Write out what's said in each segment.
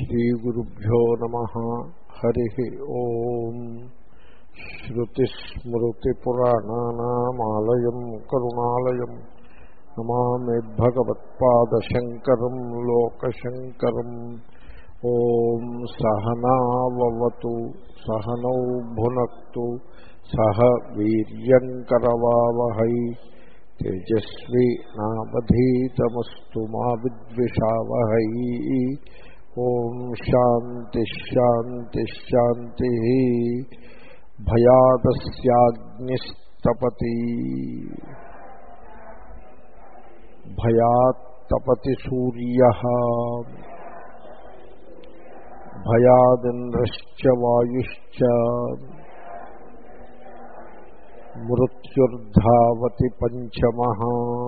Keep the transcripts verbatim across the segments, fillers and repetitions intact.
శ్రీగురుభ్యో నమః. హరి ఓం. శ్రుతిస్మృతిపురాణానామాలయం కరుణాలయం నమామి భగవత్పాదశంకరం లోకశంకరం. ఓం సహనావవతు సహనౌ భునక్తు సహ వీర్యంకరవావహై తేజస్వి నావధీతమస్తు మా విద్విషావహై. ఓం శాంతి శాంతి శాంతి. భయాదస్యాగ్నిస్తపతి భయాత్తపతి సూర్యః భయాదింద్రశ్చ వాయుశ్చ మృత్యుర్ధావతి పంచమః.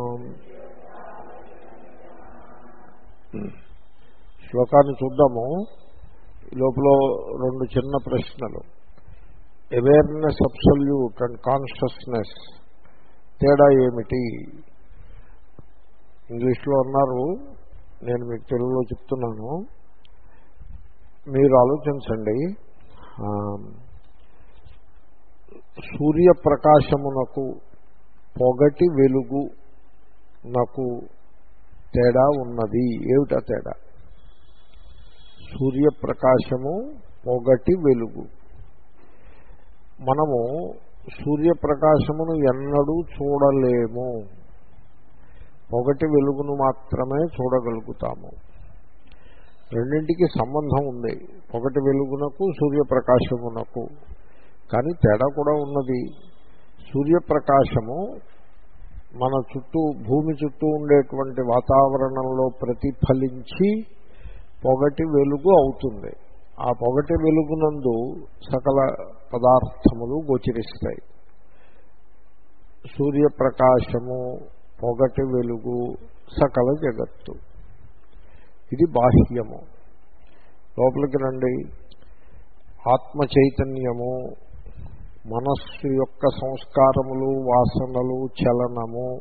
శ్లోకాన్ని చూద్దాము. ఈ లోపల రెండు చిన్న ప్రశ్నలు. అవేర్నెస్ అబ్సల్యూట్ అండ్ కాన్షియస్నెస్ తేడా ఏమిటి? ఇంగ్లీష్లో అన్నారు, నేను మీకు తెలుగులో చెప్తున్నాను. మీరు ఆలోచించండి. సూర్యప్రకాశమునకు పొగటి వెలుగు నాకు తేడా ఉన్నది. ఏమిటా తేడా? సూర్యప్రకాశము, పొగటి వెలుగు. మనము సూర్యప్రకాశమును ఎన్నడూ చూడలేము, పొగటి వెలుగును మాత్రమే చూడగలుగుతాము. రెండింటికి సంబంధం ఉంది, పొగటి వెలుగునకు సూర్యప్రకాశమునకు. కానీ తేడా కూడా ఉన్నది. సూర్యప్రకాశము మన చుట్టూ, భూమి చుట్టూ ఉండేటువంటి వాతావరణంలో ప్రతిఫలించి పొగటి వెలుగు అవుతుంది. ఆ పొగటి వెలుగునందు సకల పదార్థములు గోచరిస్తాయి. సూర్యప్రకాశము, పొగటి వెలుగు, సకల జగత్తు. ఇది బాహ్యము. లోపలికి రండి. ఆత్మ చైతన్యము, మనస్సు యొక్క సంస్కారములు, వాసనలు, చలనము.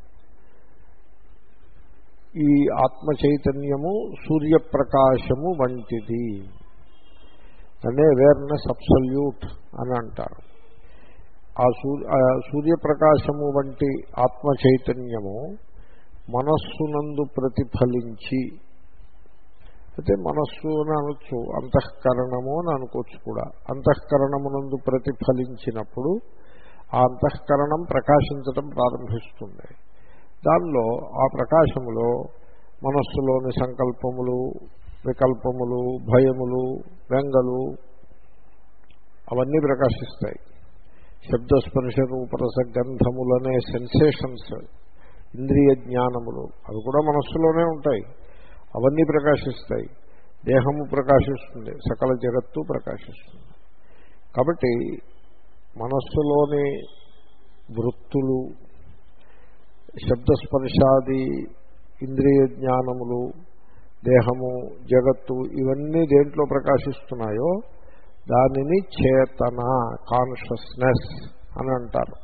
ఈ ఆత్మ చైతన్యము సూర్యప్రకాశము వంటిది. అనే అవేర్నెస్ అబ్సల్యూట్ అని అంటారు. ఆ సూర్యప్రకాశము వంటి ఆత్మ చైతన్యము మనస్సునందు ప్రతిఫలించి, అయితే మనస్సు అని అనొచ్చు, అంతఃకరణము అని అనుకోవచ్చు కూడా. అంతఃకరణమునందు ప్రతిఫలించినప్పుడు ఆ అంతఃకరణం ప్రకాశించటం ప్రారంభిస్తుంది. దానిలో ఆ ప్రకాశములో మనస్సులోని సంకల్పములు, వికల్పములు, భయములు, బెంగలు అవన్నీ ప్రకాశిస్తాయి. శబ్దస్పర్శ రూపరస గంధములనే సెన్సేషన్స్, ఇంద్రియ జ్ఞానములు, అవి కూడా మనస్సులోనే ఉంటాయి. అవన్నీ ప్రకాశిస్తాయి. దేహము ప్రకాశిస్తుంది, సకల జగత్తు ప్రకాశిస్తుంది. కాబట్టి మనస్సులోని వృత్తులు, శబ్దస్పర్శాది ఇంద్రియ జ్ఞానములు, దేహము, జగత్తు, ఇవన్నీ దేంట్లో ప్రకాశిస్తున్నాయో దానిని చేతన, కాన్షియస్నెస్ అని అంటారు.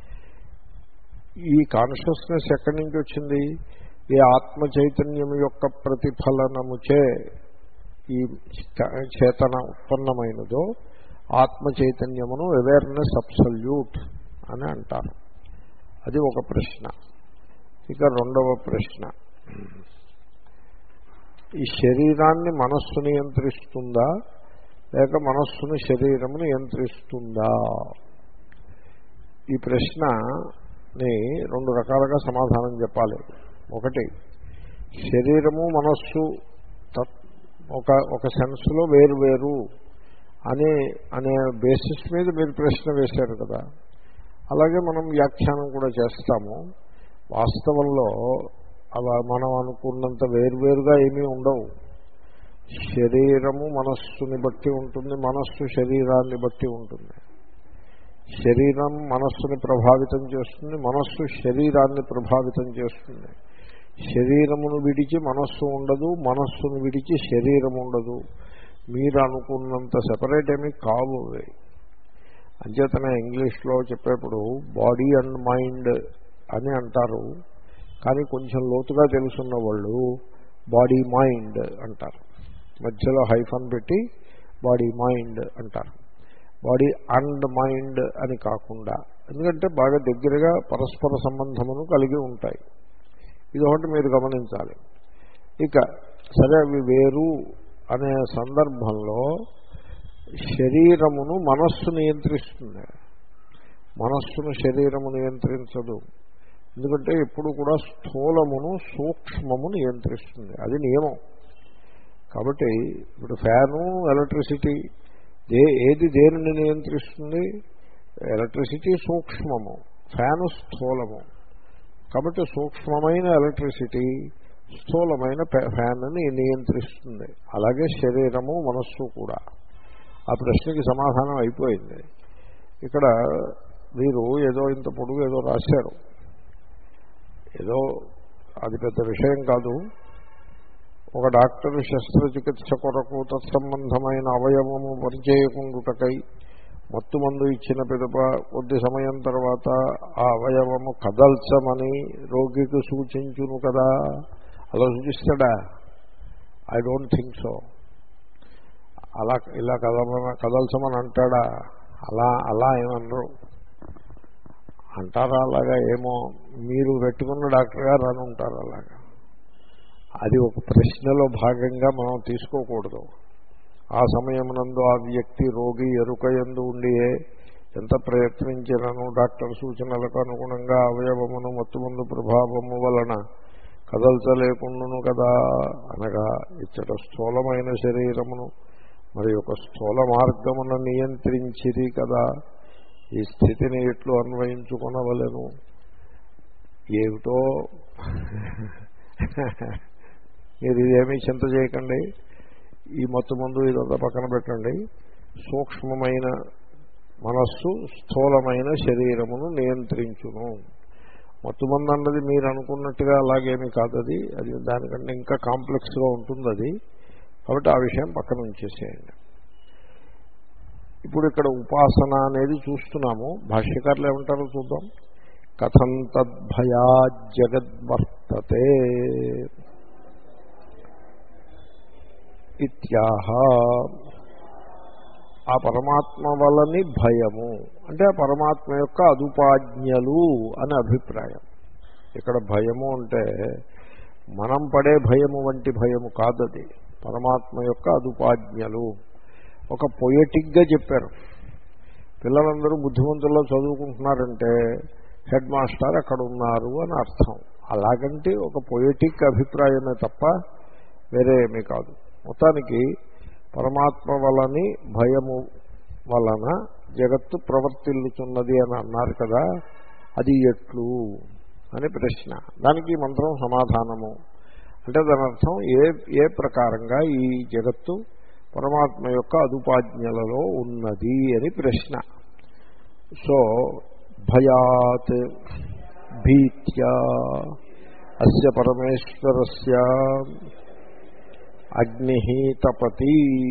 ఈ కాన్షియస్నెస్ ఎక్కడి నుంచి వచ్చింది? ఈ ఆత్మ చైతన్యం యొక్క ప్రతిఫలనముచే ఈ చేతన ఉత్పన్నమైనదో ఆత్మ చైతన్యమును అవేర్నెస్ అబ్సల్యూట్ అని అంటారు. అది ఒక ప్రశ్న. ఇక రెండవ ప్రశ్న, ఈ శరీరాన్ని మనస్సు నియంత్రిస్తుందా లేక మనస్సును శరీరము నియంత్రిస్తుందా? ఈ ప్రశ్నని రెండు రకాలుగా సమాధానం చెప్పాలి. ఒకటి, శరీరము మనస్సు ఒక ఒక సెన్స్లో వేరు వేరు అనే అనే బేసిస్ మీద మీరు ప్రశ్న వేశారు కదా. అలాగే మనం వ్యాఖ్యానం కూడా చేస్తాము. వాస్తవంలో అలా మనం అనుకున్నంత వేరువేరుగా ఏమీ ఉండవు. శరీరము మనస్సుని బట్టి ఉంటుంది, మనస్సు శరీరాన్ని బట్టి ఉంటుంది. శరీరం మనస్సుని ప్రభావితం చేస్తుంది, మనస్సు శరీరాన్ని ప్రభావితం చేస్తుంది. శరీరమును విడిచి మనస్సు ఉండదు, మనస్సును విడిచి శరీరం ఉండదు. మీరు అనుకున్నంత సెపరేట్ ఏమీ కావు. అంచేతనే ఇంగ్లీష్లో చెప్పేప్పుడు బాడీ అండ్ మైండ్ అని అంటారు. కానీ కొంచెం లోతుగా తెలుసున్న వాళ్ళు బాడీ మైండ్ అంటారు. మధ్యలో హైఫన్ పెట్టి బాడీ మైండ్ అంటారు. బాడీ అండ్ మైండ్ అని కాకుండా, ఎందుకంటే బాగా దగ్గరగా పరస్పర సంబంధమును కలిగి ఉంటాయి. ఇది ఒకటి మీరు గమనించాలి. ఇక సరే అవి వేరు అనే సందర్భంలో శరీరమును మనస్సు నియంత్రిస్తుంది. మనస్సును శరీరము నియంత్రించదు. ఎందుకంటే ఎప్పుడు కూడా స్థూలమును సూక్ష్మము నియంత్రిస్తుంది. అది నియమం. కాబట్టి ఇప్పుడు ఫ్యాను, ఎలక్ట్రిసిటీ దే ఏది దేనిని నియంత్రిస్తుంది? ఎలక్ట్రిసిటీ సూక్ష్మము, ఫ్యాను స్థూలము. కాబట్టి సూక్ష్మమైన ఎలక్ట్రిసిటీ స్థూలమైన ఫ్యాన్ని నియంత్రిస్తుంది. అలాగే శరీరము మనస్సు కూడా. ఆ ప్రశ్నకి సమాధానం అయిపోయింది. ఇక్కడ మీరు ఏదో ఇంత పొడుగు ఏదో రాశారు, ఏదో అది పెద్ద విషయం కాదు. ఒక డాక్టరు శస్త్రచికిత్స కొరకు తత్సంబంధమైన అవయవము పరిచయకుండుటకై మత్తు మందు ఇచ్చిన పిదప కొద్ది సమయం తర్వాత ఆ అవయవము కదల్చమని రోగికి సూచించును కదా. అలా సూచిస్తాడా? I don't think so. అలా ఇలా కదలమని కదల్చమని అంటాడా? అలా అలా ఏమనరు. అంటారా అలాగా? ఏమో మీరు పెట్టుకున్న డాక్టర్ గారు అని ఉంటారు అలాగా. అది ఒక ప్రశ్నలో భాగంగా మనం తీసుకోకూడదు. ఆ సమయమునందు ఆ వ్యక్తి రోగి ఎరుకయందు ఉండియే ఎంత ప్రయత్నించినను డాక్టర్ సూచనలకు అనుగుణంగా అవయవమును మత్తుమందు ప్రభావము వలన కదల్చలేకుండును కదా. అనగా ఇచ్చట స్థూలమైన శరీరమును మరి ఒక స్థూల మార్గమును నియంత్రించిది కదా. ఈ స్థితిని ఎట్లు అన్వయించుకొనవలెను? ఏమిటో మీరు ఇదేమీ చింత చేయకండి. ఈ మత్తు మందు ఇదంతా పక్కన పెట్టండి. సూక్ష్మమైన మనస్సు స్థూలమైన శరీరమును నియంత్రించును. మత్తుమందు అన్నది మీరు అనుకున్నట్టుగా అలాగేమీ కాదు. అది అది దానికంటే ఇంకా కాంప్లెక్స్గా ఉంటుంది అది. కాబట్టి ఆ విషయం పక్కన ఉంచేసేయండి. ఇప్పుడు ఇక్కడ ఉపాసన అనేది చూస్తున్నాము. భాష్యకారులు ఏమంటారో చూద్దాం. కథం తద్భయా జగద్వర్తతే ఇత్యాహ. ఆ పరమాత్మ వలని భయము అంటే ఆ పరమాత్మ యొక్క అదుపాజ్ఞలు అని అభిప్రాయం. ఇక్కడ భయము అంటే మనం పడే భయము వంటి భయము కాదది. పరమాత్మ యొక్క అదుపాజ్ఞలు. ఒక పొయటిక్గా చెప్పారు. పిల్లలందరూ బుద్ధిమంతుల్లో చదువుకుంటున్నారంటే హెడ్ మాస్టర్ అక్కడ ఉన్నారు అని అర్థం. అలాగంటే ఒక పొయటిక్ అభిప్రాయమే తప్ప వేరే ఏమీ కాదు. మొత్తానికి పరమాత్మ వలని భయము వలన జగత్తు ప్రవర్తిల్లుతున్నది అని అన్నారు కదా. అది ఎట్లు అని ప్రశ్న. దానికి మంత్రం సమాధానము. అంటే దాని అర్థం ఏ ఏ ప్రకారంగా ఈ జగత్తు పరమాత్మ యొక్క అదుపాజ్ఞలలో ఉన్నది అని ప్రశ్న. సో భయాత్ భీత్యా అస్య పరమేశ్వరస్య అగ్ని తపతి.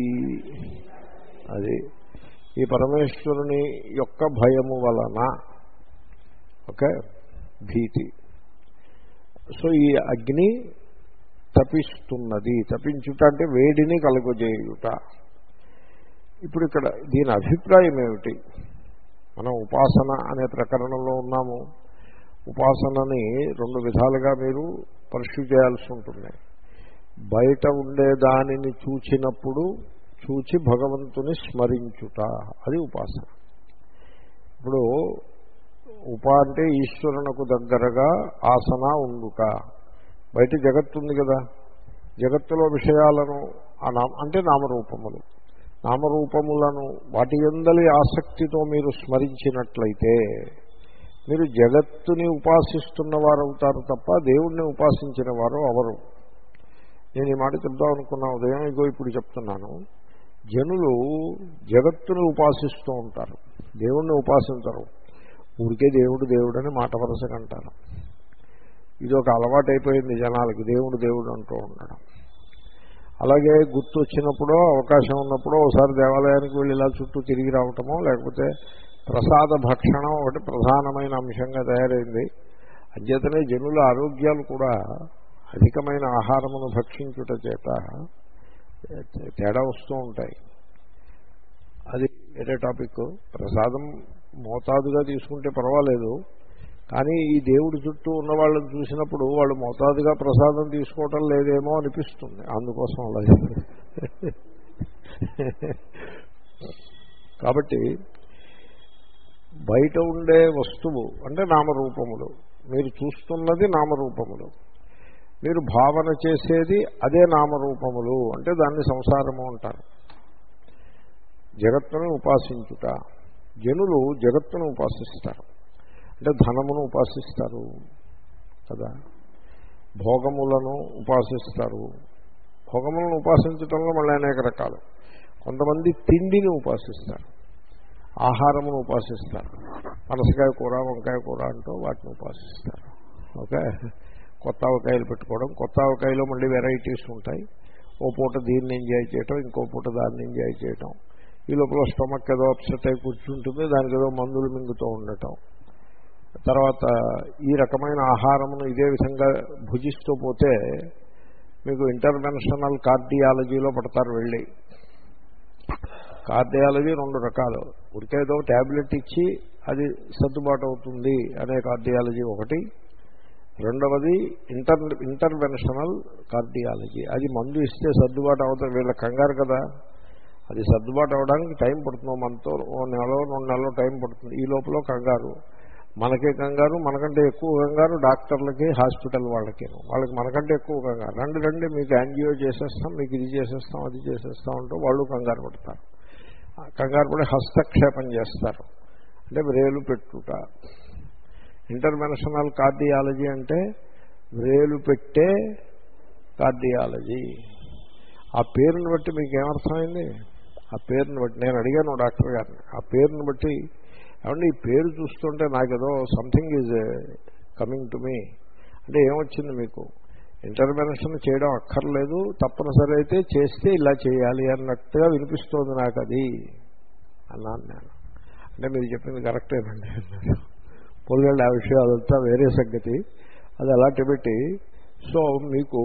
అది ఈ పరమేశ్వరుని యొక్క భయము వలన, ఓకే, భీతి. సో ఈ అగ్ని తపిస్తున్నది. తపించుట అంటే వేడిని కలుగజేయుట. ఇప్పుడు ఇక్కడ దీని అభిప్రాయం ఏమిటి? మనం ఉపాసన అనే ప్రకరణంలో ఉన్నాము. ఉపాసనని రెండు విధాలుగా మీరు పర్స్యూ చేయాల్సి ఉంటుంది. బయట ఉండే దానిని చూచినప్పుడు చూచి భగవంతుని స్మరించుట, అది ఉపాసన. ఇప్పుడు ఉప అంటే ఈశ్వరునకు దగ్గరగా ఆసన ఉండుట. బయట జగత్తు ఉంది కదా, జగత్తులో విషయాలను అంటే నామరూపములు, నామరూపములను వాటి యందలి ఆసక్తితో మీరు స్మరించినట్లయితే మీరు జగత్తుని ఉపాసిస్తున్న వారు అవుతారు తప్ప దేవుణ్ణి ఉపాసించిన వారు అవరు. నేను ఈ మాట చెప్దాం అనుకున్నా ఉదయం, ఇగో ఇప్పుడు చెప్తున్నాను. జనులు జగత్తుని ఉపాసిస్తూ ఉంటారు, దేవుణ్ణి ఉపాసించరు. ఊరికే దేవుడు దేవుడు అని మాట వరుసగా అంటారు. ఇది ఒక అలవాటు అయిపోయింది జనాలకి, దేవుడు దేవుడు అంటూ ఉండడం. అలాగే గుర్తు వచ్చినప్పుడో అవకాశం ఉన్నప్పుడో ఒకసారి దేవాలయానికి వెళ్ళి ఇలా చుట్టూ తిరిగి రావటమో, లేకపోతే ప్రసాద భక్షణం ఒకటి ప్రధానమైన అంశంగా తయారైంది. అంచేతనే జనుల ఆరోగ్యాలు కూడా అధికమైన ఆహారమును భక్షించుట చేత తేడా వస్తూ ఉంటాయి. అది వేరే టాపిక్. ప్రసాదం మోతాదుగా తీసుకుంటే పర్వాలేదు, కానీ ఈ దేవుడి చుట్టూ ఉన్న వాళ్ళని చూసినప్పుడు వాళ్ళు మోతాదుగా ప్రసాదం తీసుకోవటం లేదేమో అనిపిస్తుంది. అందుకోసం అలాగే. కాబట్టి బయట ఉండే వస్తువు అంటే నామరూపములు, మీరు చూస్తున్నది నామరూపములు, మీరు భావన చేసేది అదే నామరూపములు అంటే దాన్ని సంసారము అంటారు. జగత్తును ఉపాసించుట, జనులు జగత్తును ఉపాసిస్తారు అంటే ధనమును ఉపాసిస్తారు కదా, భోగములను ఉపాసిస్తారు. భోగములను ఉపాసించడంలో మళ్ళీ అనేక రకాలు. కొంతమంది తిండిని ఉపాసిస్తారు, ఆహారమును ఉపాసిస్తారు. పనసకాయ కూర, వంకాయ కూర అంటూ వాటిని ఉపాసిస్తారు. ఓకే, కొత్త ఆవకాయలు పెట్టుకోవడం, కొత్త ఆవకాయలో మళ్ళీ వెరైటీస్ ఉంటాయి. ఓ పూట దీన్ని ఎంజాయ్ చేయటం, ఇంకో పూట దాన్ని ఎంజాయ్ చేయటం. ఈ లోపల స్టమక్ ఏదో అప్సెట్ అయి కూర్చుంటుంది, దానికి ఏదో మందులు మింగుతూ ఉండటం. తర్వాత ఈ రకమైన ఆహారమును ఇదే విధంగా భుజిస్తూ పోతే మీకు ఇంటర్వెన్షనల్ కార్డియాలజీలో పడతారు వెళ్ళి. కార్డియాలజీ రెండు రకాలు, ఉరికేదో ట్యాబ్లెట్ ఇచ్చి అది సర్దుబాటు అవుతుంది అనే కార్డియాలజీ ఒకటి, రెండవది ఇంటర్ ఇంటర్వెన్షనల్ కార్డియాలజీ. అది మందు ఇస్తే సర్దుబాటు అవుతుంది, వీళ్ళ కంగారు కదా, అది సర్దుబాటు అవ్వడానికి టైం పడుతుంది. మనతో ఓ నెలలో రెండు నెలలో టైం పడుతుంది. ఈ లోపల కంగారు, మనకే కంగారు, మనకంటే ఎక్కువ కంగారు డాక్టర్లకి, హాస్పిటల్ వాళ్ళకి. వాళ్ళకి మనకంటే ఎక్కువ కంగారు, రండి రండి మీకు యాంజియో చేసేస్తాం, మీకు ఇది చేసేస్తాం, అది చేసేస్తాం అంటూ వాళ్ళు కంగారు పడతారు. కంగారు పడి హస్తక్షేపం చేస్తారు, అంటే వ్రేలు పెట్టుట. ఇంటర్వెన్షనల్ కార్డియాలజీ అంటే వ్రేలు పెట్టే కార్డియాలజీ. ఆ పేరుని బట్టి మీకు ఏమర్థమైంది? ఆ పేరుని బట్టి నేను అడిగాను డాక్టర్ గారిని, ఆ పేరుని బట్టి ఏమంటే ఈ పేరు చూస్తుంటే నాకేదో something is coming to me అంటే ఏమొచ్చింది మీకు? ఇంటర్వెన్షన్ చేయడం అక్కర్లేదు, తప్పనిసరి అయితే చేస్తే ఇలా చేయాలి అన్నట్టుగా వినిపిస్తోంది నాకు అది అన్నాను నేను. అంటే మీరు చెప్పింది కరెక్టేనండి అన్నారు. పొలిగండి ఆ విషయం అదంతా వేరే సంగతి, అది అలాంటి పెట్టి. సో మీకు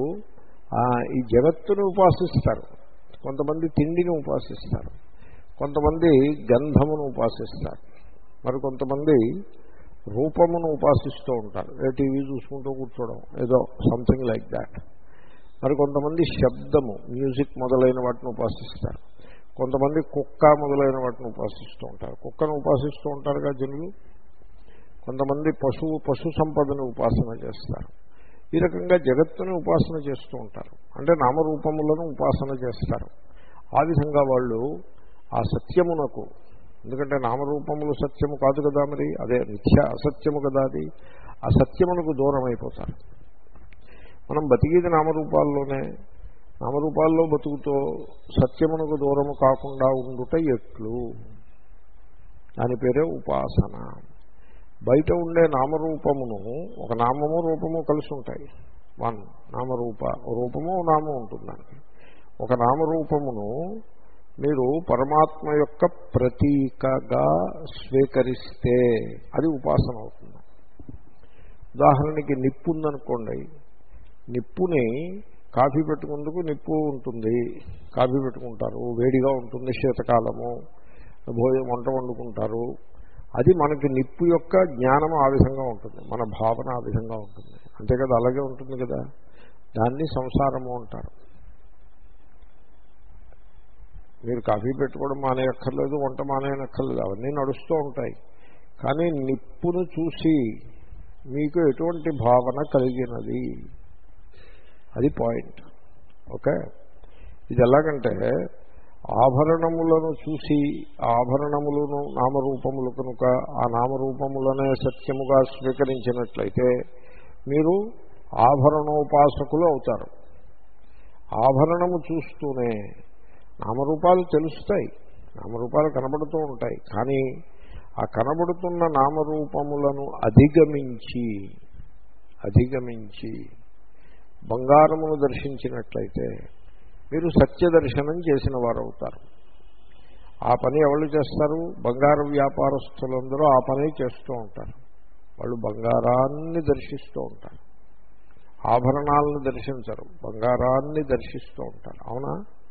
ఈ జగత్తును ఉపాసిస్తారు, కొంతమంది తిండిని ఉపాసిస్తారు, కొంతమంది గంధమును ఉపాసిస్తారు, మరి కొంతమంది రూపమును ఉపాసిస్తూ ఉంటారు, ఏ టీవీ చూసుకుంటూ కూర్చోవడం ఏదో సంథింగ్ లైక్ దాట్. మరి కొంతమంది శబ్దము, మ్యూజిక్ మొదలైన వాటిని ఉపాసిస్తారు, కొంతమంది కుక్క మొదలైన వాటిని ఉపాసిస్తూ ఉంటారు. కుక్కను ఉపాసిస్తూ ఉంటారుగా జనులు. కొంతమంది పశువు పశు సంపదను ఉపాసన చేస్తారు. ఈ రకంగా జగత్తుని ఉపాసన చేస్తూ ఉంటారు, అంటే నామరూపములను ఉపాసన చేస్తారు. ఆ విధంగా వాళ్ళు ఆ సత్యమునకు, ఎందుకంటే నామరూపములు సత్యము కాదు కదా, మరి అదే మిథ్య అసత్యము కదా, అది అసత్యమునకు దూరం అయిపోతారు. మనం బతికేది నామరూపాల్లోనే, నామరూపాల్లో బతుకుతో సత్యమునకు దూరము కాకుండా ఉండుట ఎట్లు, దాని పేరే ఉపాసన. బయట ఉండే నామరూపమును, ఒక నామము రూపము కలిసి ఉంటాయి, వన్ నామరూప, రూపము నామం ఉంటుంది దానికి. ఒక నామరూపమును మీరు పరమాత్మ యొక్క ప్రతీకగా స్వీకరిస్తే అది ఉపాసన అవుతుంది. ఉదాహరణకి నిప్పు ఉందనుకోండి, నిప్పుని కాఫీ పెట్టుకుందుకు నిప్పు ఉంటుంది, కాఫీ పెట్టుకుంటారు, వేడిగా ఉంటుంది, శీతకాలము, భోజనం వంట వండుకుంటారు. అది మనకి నిప్పు యొక్క జ్ఞానం ఆ విధంగా ఉంటుంది, మన భావన ఆ విధంగా ఉంటుంది, అంతే కదా, అలాగే ఉంటుంది కదా. దాన్ని సంసారము అంటారు. మీరు కాఫీ పెట్టుకోవడం మానేయక్కర్లేదు, వంట మానేయనక్కర్లేదు, అవన్నీ నడుస్తూ ఉంటాయి. కానీ నిప్పును చూసి మీకు ఎటువంటి భావన కలిగినది, అది పాయింట్. ఓకే, ఇది ఎలాగంటే ఆభరణములను చూసి, ఆభరణములను నామరూపములు కనుక ఆ నామరూపములనే సత్యముగా స్వీకరించినట్లయితే మీరు ఆభరణోపాసకులు అవుతారు. ఆభరణము చూస్తూనే నామరూపాలు తెలుస్తాయి, నామరూపాలు కనబడుతూ ఉంటాయి, కానీ ఆ కనబడుతున్న నామరూపములను అధిగమించి అధిగమించి బంగారమును దర్శించినట్లయితే మీరు సత్య దర్శనం చేసిన వారు అవుతారు. ఆ పని ఎవరు చేస్తారు? బంగారు వ్యాపారస్తులందరూ ఆ పని చేస్తూ ఉంటారు. వాళ్ళు బంగారాన్ని దర్శిస్తూ ఉంటారు, ఆభరణాలను దర్శించరు, బంగారాన్ని దర్శిస్తూ ఉంటారు. అవునా?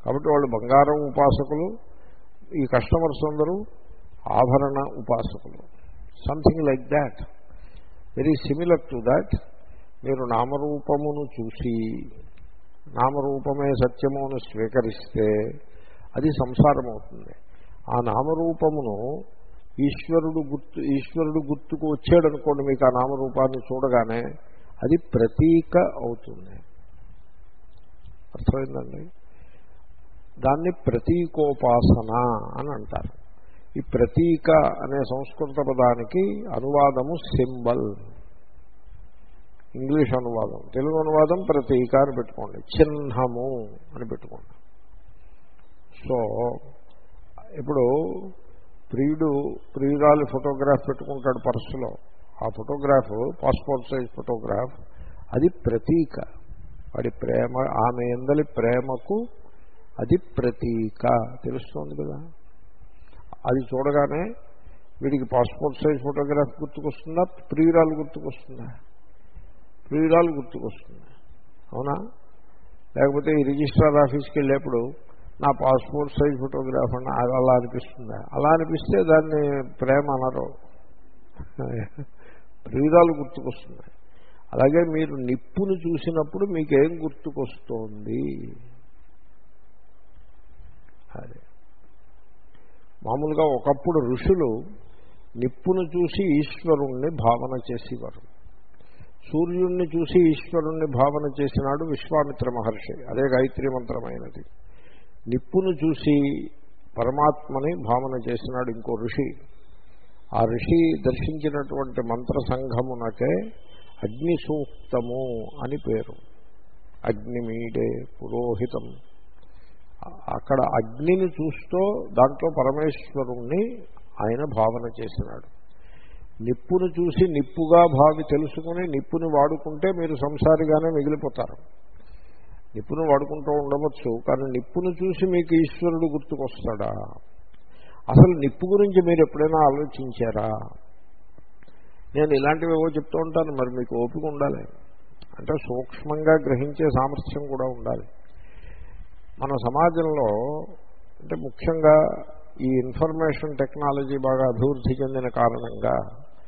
కాబట్టి వాళ్ళు బంగారం ఉపాసకులు, ఈ కస్టమర్స్ అందరూ ఆభరణ ఉపాసకులు. Something like that, very similar to that. మీరు నామరూపమును చూసి నామరూపమే సత్యము అని స్వీకరిస్తే అది సంసారం అవుతుంది. ఆ నామరూపమును ఈశ్వరుడు గుర్తు ఈశ్వరుడు గుర్తుకు వచ్చాడనుకోండి, మీకు ఆ నామరూపాన్ని చూడగానే అది ప్రతీక అవుతుంది. అర్థమైందండి? దాన్ని ప్రతీకోపాసన అని అంటారు. ఈ ప్రతీక అనే సంస్కృత పదానికి అనువాదము సింబల్, ఇంగ్లీష్ అనువాదం. తెలుగు అనువాదం ప్రతీక అని పెట్టుకోండి, చిహ్నము అని పెట్టుకోండి. సో ఇప్పుడు ప్రియుడు ప్రియురాలి ఫోటోగ్రాఫ్ పెట్టుకుంటాడు పర్సులో. ఆ ఫోటోగ్రాఫ్ పాస్పోర్ట్ సైజ్ ఫోటోగ్రాఫ్, అది ప్రతీక. వాడి ప్రేమ, ఆమె ఎందలి ప్రేమకు అది ప్రతీక. తెలుస్తోంది కదా? అది చూడగానే వీడికి పాస్పోర్ట్ సైజ్ ఫోటోగ్రాఫ్ గుర్తుకొస్తుందా, ప్రియురాలు గుర్తుకొస్తుందా? ప్రియురాలు గుర్తుకొస్తుంది, అవునా? లేకపోతే ఈ రిజిస్ట్రార్ ఆఫీస్కి వెళ్ళేప్పుడు నా పాస్పోర్ట్ సైజ్ ఫోటోగ్రాఫ్ అని అలా అనిపిస్తుందా? అలా అనిపిస్తే దాన్ని ప్రేమ అనరు, ప్రియురాలు గుర్తుకొస్తుంది. అలాగే మీరు నిప్పును చూసినప్పుడు మీకేం గుర్తుకొస్తోంది? అదే మామూలుగా ఒకప్పుడు ఋషులు నిప్పును చూసి ఈశ్వరుణ్ణి భావన చేసేవారు. సూర్యుణ్ణి చూసి ఈశ్వరుణ్ణి భావన చేసినాడు విశ్వామిత్ర మహర్షి, అదే గాయత్రీ మంత్రమైనది. నిప్పును చూసి పరమాత్మని భావన చేసినాడు ఇంకో ఋషి. ఆ ఋషి దర్శించినటువంటి మంత్ర సంఘమునకే అగ్ని సూక్తము అని పేరు. అగ్నిమీడే పురోహితం. అక్కడ అగ్నిని చూస్తూ దాంట్లో పరమేశ్వరుణ్ణి ఆయన భావన చేసినాడు. నిప్పును చూసి నిప్పుగా భావి తెలుసుకుని నిప్పుని వాడుకుంటే మీరు సంసారిగానే మిగిలిపోతారు. నిప్పును వాడుకుంటూ ఉండవచ్చు, కానీ నిప్పును చూసి మీకు ఈశ్వరుడు గుర్తుకొస్తాడా? అసలు నిప్పు గురించి మీరు ఎప్పుడైనా ఆలోచించారా? నేను ఇలాంటివి ఏవో చెప్తూ ఉంటాను, మరి మీకు ఓపిక ఉండాలి. అంటే సూక్ష్మంగా గ్రహించే సామర్థ్యం కూడా ఉండాలి. మన సమాజంలో అంటే ముఖ్యంగా ఈ ఇన్ఫర్మేషన్ టెక్నాలజీ బాగా అభివృద్ధి చెందిన కారణంగా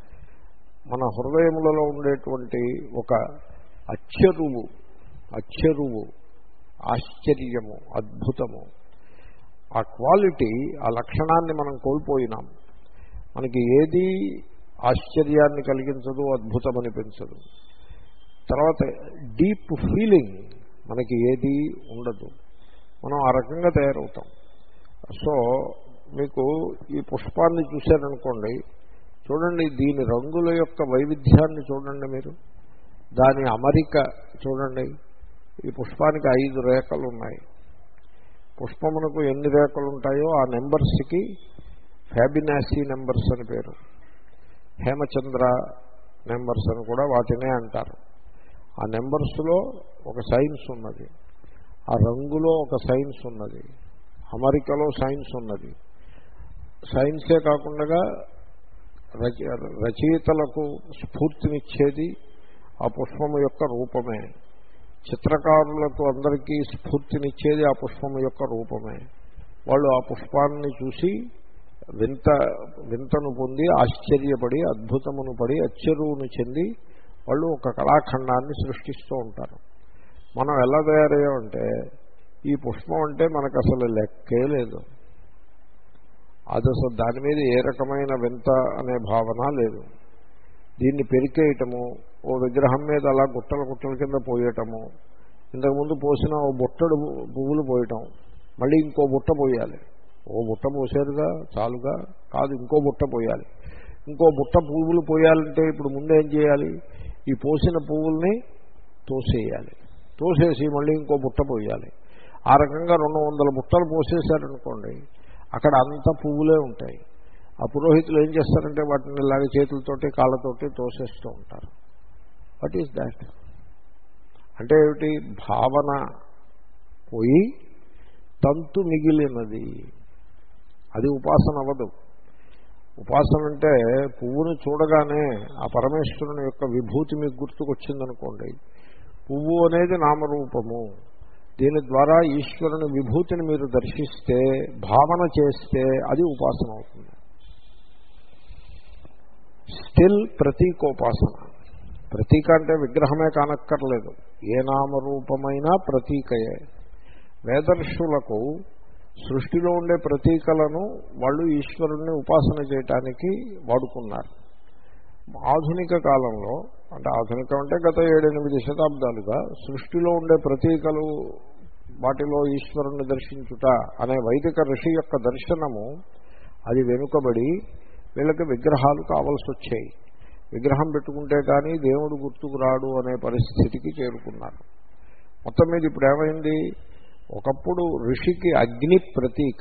మన హృదయములలో ఉండేటువంటి ఒక అచ్చరువు అచ్చరువు ఆశ్చర్యము, అద్భుతము, ఆ క్వాలిటీ, ఆ లక్షణాన్ని మనం కోల్పోయినాం. మనకి ఏది ఆశ్చర్యాన్ని కలిగించదు, అద్భుతమని పెంచదు. తర్వాత డీప్ ఫీలింగ్ మనకి ఏది ఉండదు. మనం ఆ రకంగా తయారవుతాం. సో మీకు ఈ పుష్పాన్ని చూశారనుకోండి, చూడండి దీని రంగుల యొక్క వైవిధ్యాన్ని చూడండి, మీరు దాని అమరిక చూడండి. ఈ పుష్పానికి ఐదు రేఖలు ఉన్నాయి. పుష్పమునకు ఎన్ని రేఖలు ఉంటాయో ఆ నెంబర్స్కి ఫ్యాబినాసీ నెంబర్స్ అని పేరు. హేమచంద్ర నెంబర్స్ అని కూడా వాటినే అంటారు. ఆ నెంబర్స్లో ఒక సైన్స్ ఉన్నది, ఆ రంగులో ఒక సైన్స్ ఉన్నది, అమరికలో సైన్స్ ఉన్నది. సైన్సే కాకుండా రచ రచయితలకు స్ఫూర్తినిచ్చేది ఆ పుష్పము యొక్క రూపమే. చిత్రకారులకు అందరికీ స్ఫూర్తినిచ్చేది ఆ పుష్పము యొక్క రూపమే. వాళ్ళు ఆ పుష్పాన్ని చూసి వింత వింతను పొంది ఆశ్చర్యపడి అద్భుతమును పడి అచ్చరువును చెంది వాళ్ళు ఒక కళాఖండాన్ని సృష్టిస్తూ ఉంటారు. మనం ఎలా తయారయ్యామంటే ఈ పుష్పం అంటే మనకు అసలు లెక్కే లేదు. అది అసలు దాని మీద ఏ రకమైన వింత అనే భావన లేదు. దీన్ని పెరికేయటము, ఓ విగ్రహం మీద అలా గుట్టల గుట్టల కింద పోయటము, ఇంతకుముందు పోసిన ఓ బుట్టడు పువ్వులు పోయటం, మళ్ళీ ఇంకో బుట్ట పోయాలి. ఓ బుట్ట పోసారుగా చాలుగా, కాదు ఇంకో బుట్ట పోయాలి. ఇంకో బుట్ట పువ్వులు పోయాలంటే ఇప్పుడు ముందు ఏం చేయాలి? ఈ పోసిన పువ్వుల్ని తోసేయాలి. తోసేసి మళ్ళీ ఇంకో బుట్ట పోయాలి. ఆ రకంగా రెండు వందల బుట్టలు పోసేశారనుకోండి, అక్కడ అంత పువ్వులే ఉంటాయి. ఆ పురోహితులు ఏం చేస్తారంటే వాటిని ఇలాగ చేతులతోటి కాళ్ళతోటి తోసేస్తూ ఉంటారు. What is that? అంటే ఏమిటి? భావన పోయి తంతు మిగిలినది. అది ఉపాసన అవ్వదు. ఉపాసన అంటే పువ్వును చూడగానే ఆ పరమేశ్వరుని యొక్క విభూతి మీకు గుర్తుకొచ్చిందనుకోండి. పువ్వు అనేది నామరూపము, దీని ద్వారా ఈశ్వరుని విభూతిని మీరు దర్శిస్తే, భావన చేస్తే అది ఉపాసన అవుతుంది. స్టిల్ ప్రతీకోపాసన. ప్రతీక అంటే విగ్రహమే కానక్కర్లేదు, ఏ నామరూపమైనా ప్రతీకయే. వేదర్షులకు సృష్టిలో ఉండే ప్రతీకలను వాళ్ళు ఈశ్వరుణ్ణి ఉపాసన చేయటానికి వాడుకున్నారు. ఆధునిక కాలంలో, అంటే ఆధునికం అంటే గత ఏడెనిమిది శతాబ్దాలుగా సృష్టిలో ఉండే ప్రతీకలు, వాటిలో ఈశ్వరుణ్ణి దర్శించుట అనే వైదిక ఋషి యొక్క దర్శనము అది వెనుకబడి వీళ్ళకి విగ్రహాలు కావాల్సి వచ్చాయి. విగ్రహం పెట్టుకుంటే కానీ దేవుడు గుర్తుకు రాడు అనే పరిస్థితికి చేరుకున్నారు. మొత్తం మీద ఇప్పుడు ఏమైంది, ఒకప్పుడు ఋషికి అగ్ని ప్రతీక,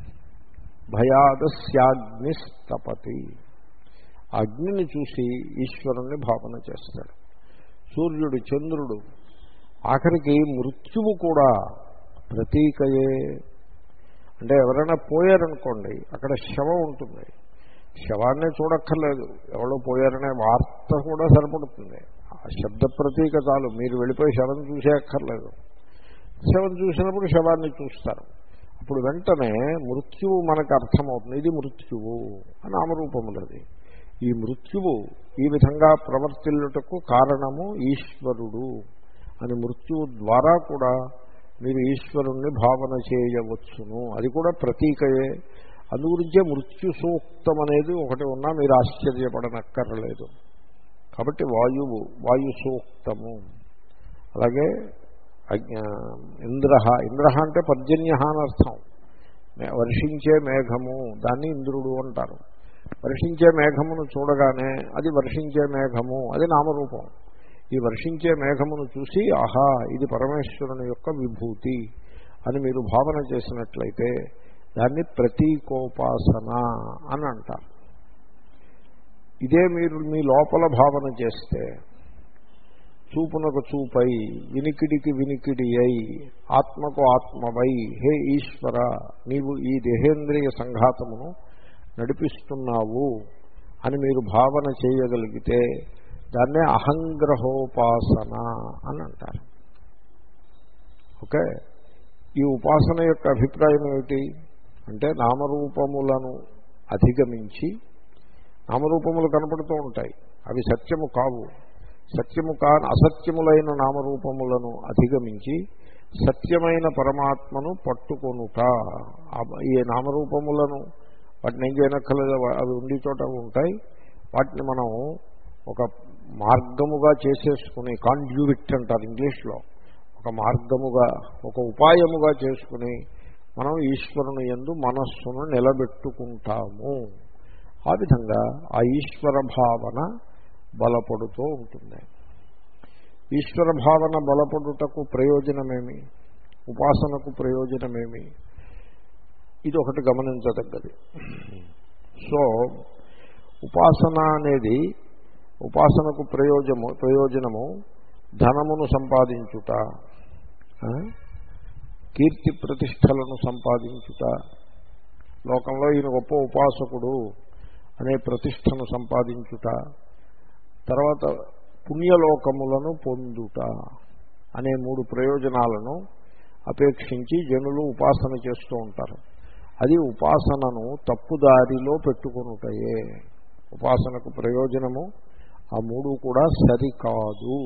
భయాదస్యాగ్నిస్తపతి, అగ్నిని చూసి ఈశ్వరుణ్ణి భావన చేస్తాడు. సూర్యుడు, చంద్రుడు, ఆఖరికి మృత్యువు కూడా ప్రతీకయే. అంటే ఎవరైనా పోయారనుకోండి, అక్కడ శవం ఉంటుంది, శవాన్ని చూడక్కర్లేదు, ఎవరో పోయారనే వార్త కూడా సరిపడుతుంది, ఆ శబ్ద ప్రతీక చాలు, మీరు వెళ్ళిపోయి శవం చూసే అక్కర్లేదు. శవం చూసినప్పుడు శవాన్ని చూస్తారు, అప్పుడు వెంటనే మృత్యువు మనకు అర్థమవుతుంది, ఇది మృత్యువు అని నామరూపములది. ఈ మృత్యువు ఈ విధంగా ప్రవర్తిల్లుటకు కారణము ఈశ్వరుడు అని మృత్యువు ద్వారా కూడా మీరు ఈశ్వరుణ్ణి భావన చేయవచ్చును, అది కూడా ప్రతీకయే. అందుగురించే మృత్యు సూక్తం అనేది ఒకటి ఉన్నా మీరు ఆశ్చర్యపడనక్కర్లేదు. కాబట్టి వాయువు, వాయు సూక్తము. అలాగే ఇంద్ర, ఇంద్ర అంటే పర్జన్య అని అర్థం, వర్షించే మేఘము, దాన్ని ఇంద్రుడు అంటారు. వర్షించే మేఘమును చూడగానే అది వర్షించే మేఘము, అది నామరూపం. ఈ వర్షించే మేఘమును చూసి ఆహా ఇది పరమేశ్వరుని యొక్క విభూతి అని మీరు భావన చేసినట్లయితే దాన్ని ప్రతీకోపాసన అని అంటారు. ఇదే మీరు మీ లోపల భావన చేస్తే, చూపునకు చూపై, వినికిడికి వినికిడి అయి, ఆత్మకు ఆత్మవై, హే ఈశ్వర నీవు ఈ దేహేంద్రియ సంఘాతమును నడిపిస్తున్నావు అని మీరు భావన చేయగలిగితే దాన్నే అహంగ్రహోపాసన అని అంటారు. ఓకే, ఈ ఉపాసన యొక్క అభిప్రాయం ఏమిటి అంటే, నామరూపములను అధిగమించి, నామరూపములు కనపడుతూ ఉంటాయి, అవి సత్యము కావు, సత్యము కాని అసత్యములైన నామరూపములను అధిగమించి సత్యమైన పరమాత్మను పట్టుకొనుట. ఈ నామరూపములను వాటిని ఏం చేయనక్కర్లేదు, అవి ఉండి చోట ఉంటాయి, వాటిని మనం ఒక మార్గముగా చేసేసుకుని, కాండ్యూయిట్ అంటారు ఇంగ్లీష్లో, ఒక మార్గముగా, ఒక ఉపాయముగా చేసుకుని మనం ఈశ్వరుని యందు మనస్సును నిలబెట్టుకుంటాము. ఆ విధంగా ఆ ఈశ్వర భావన బలపడుతూ ఉంటుంది. ఈశ్వర భావన బలపడుటకు ప్రయోజనమేమి, ఉపాసనకు ప్రయోజనమేమి, ఇది ఒకటి గమనించదగ్గది. సో ఉపాసన అనేది, ఉపాసనకు ప్రయోజనము ప్రయోజనము ధనమును సంపాదించుట, కీర్తి ప్రతిష్టలను సంపాదించుట, లోకంలో ఈయన గొప్ప ఉపాసకుడు అనే ప్రతిష్టను సంపాదించుట, తర్వాత పుణ్యలోకములను పొందుట అనే మూడు ప్రయోజనాలను అపేక్షించి జనులు ఉపాసన చేస్తూ ఉంటారు. అది ఉపాసనను తప్పుదారిలో పెట్టుకొనుటయే. ఉపాసనకు ప్రయోజనము ఆ మూడు కూడా సరికాదు.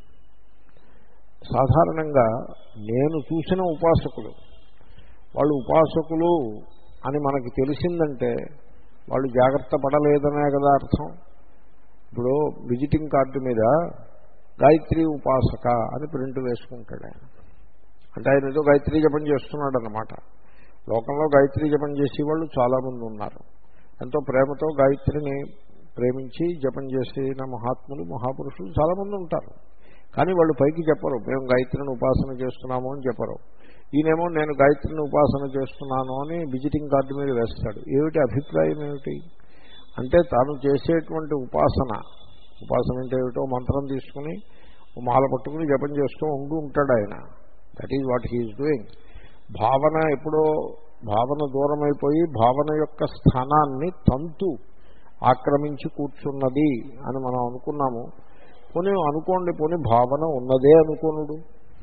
సాధారణంగా నేను చూసిన ఉపాసకులు, వాళ్ళు ఉపాసకులు అని మనకి తెలిసిందంటే వాళ్ళు జాగ్రత్త పడలేదనే కదా అర్థం. ఇప్పుడు విజిటింగ్ కార్డు మీద గాయత్రి ఉపాసక అని ప్రింట్ వేసుకుంటాడు ఆయన, అంటే ఆయన ఏదో గాయత్రి జపం చేస్తున్నాడు అన్నమాట. లోకంలో గాయత్రి జపం చేసేవాళ్ళు చాలామంది ఉన్నారు, ఎంతో ప్రేమతో గాయత్రిని ప్రేమించి జపం చేసిన మహాత్ములు, మహాపురుషులు చాలామంది ఉంటారు. కానీ వాళ్ళు పైకి చెప్పరు మేము గాయత్రిని ఉపాసన చేస్తున్నాము అని చెప్పరు. ఈయనేమో నేను గాయత్రిని ఉపాసన చేస్తున్నాను అని విజిటింగ్ కార్డు మీద వేస్తాడు. ఏమిటి అభిప్రాయం ఏమిటి అంటే, తాను చేసేటువంటి ఉపాసన, ఉపాసన అంటే ఏమిటో మంత్రం తీసుకుని మాల పట్టుకుని జపం చేస్తూ ఉంటూ ఉంటాడు ఆయన. That is what he is doing. భావన ఎప్పుడో భావన దూరమైపోయి భావన యొక్క స్థానాన్ని తంతు ఆక్రమించి కూర్చున్నది అని మనం అనుకున్నాము. పోనీ అనుకోండి, పోనీ భావన ఉన్నదే అనుకోనుడు,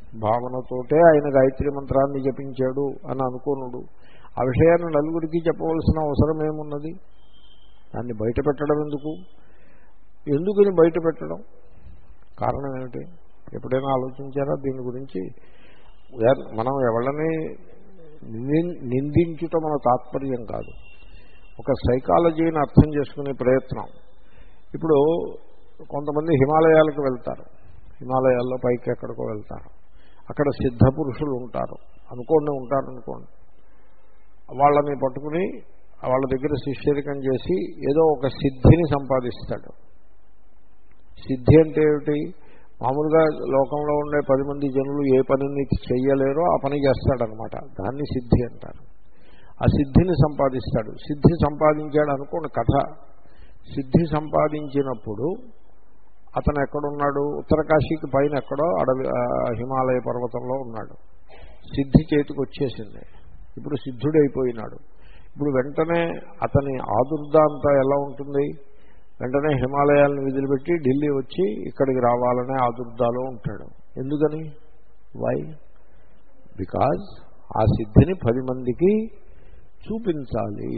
భావనతోటే ఆయన గాయత్రి మంత్రాన్ని జపించాడు అని అనుకోనుడు. ఆ విషయాన్ని నలుగురికి చెప్పవలసిన అవసరం ఏమున్నది? దాన్ని బయట పెట్టడం ఎందుకు? ఎందుకని బయట పెట్టడం? కారణం ఏమిటి? ఎప్పుడైనా ఆలోచించారా దీని గురించి? మనం ఎవరిని నిందించుట మన తాత్పర్యం కాదు. ఒక సైకాలజీని అర్థం చేసుకునే ప్రయత్నం. ఇప్పుడు కొంతమంది హిమాలయాలకు వెళ్తారు, హిమాలయాల్లో పైకి ఎక్కడికో వెళ్తారు, అక్కడ సిద్ధ పురుషులు ఉంటారు అనుకోండి, ఉంటారు అనుకోండి. వాళ్ళని పట్టుకుని వాళ్ళ దగ్గర శిష్యరికం చేసి ఏదో ఒక సిద్ధిని సంపాదిస్తాడు. సిద్ధి అంటే ఏమిటి? మామూలుగా లోకంలో ఉండే పది మంది జనులు ఏ పనిని చెయ్యలేరో ఆ పని చేస్తాడనమాట. దాన్ని సిద్ధి అంటారు. ఆ సిద్ధిని సంపాదిస్తాడు. సిద్ధి సంపాదించాడు అనుకోండి కథ. సిద్ధి సంపాదించినప్పుడు అతను ఎక్కడున్నాడు? ఉత్తరకాశీకి పైన ఎక్కడో అడవి హిమాలయ పర్వతంలో ఉన్నాడు. సిద్ధి చేతికి వచ్చేసింది. ఇప్పుడు సిద్ధుడైపోయినాడు. ఇప్పుడు వెంటనే అతని ఆదుర్ద అంతా ఎలా ఉంటుంది? వెంటనే హిమాలయాలను వదిలిపెట్టి ఢిల్లీ వచ్చి ఇక్కడికి రావాలనే ఆదుర్దాలో ఉంటాడు. ఎందుకని? వై? బికాజ్ ఆ సిద్ధిని పది మందికి చూపించాలి.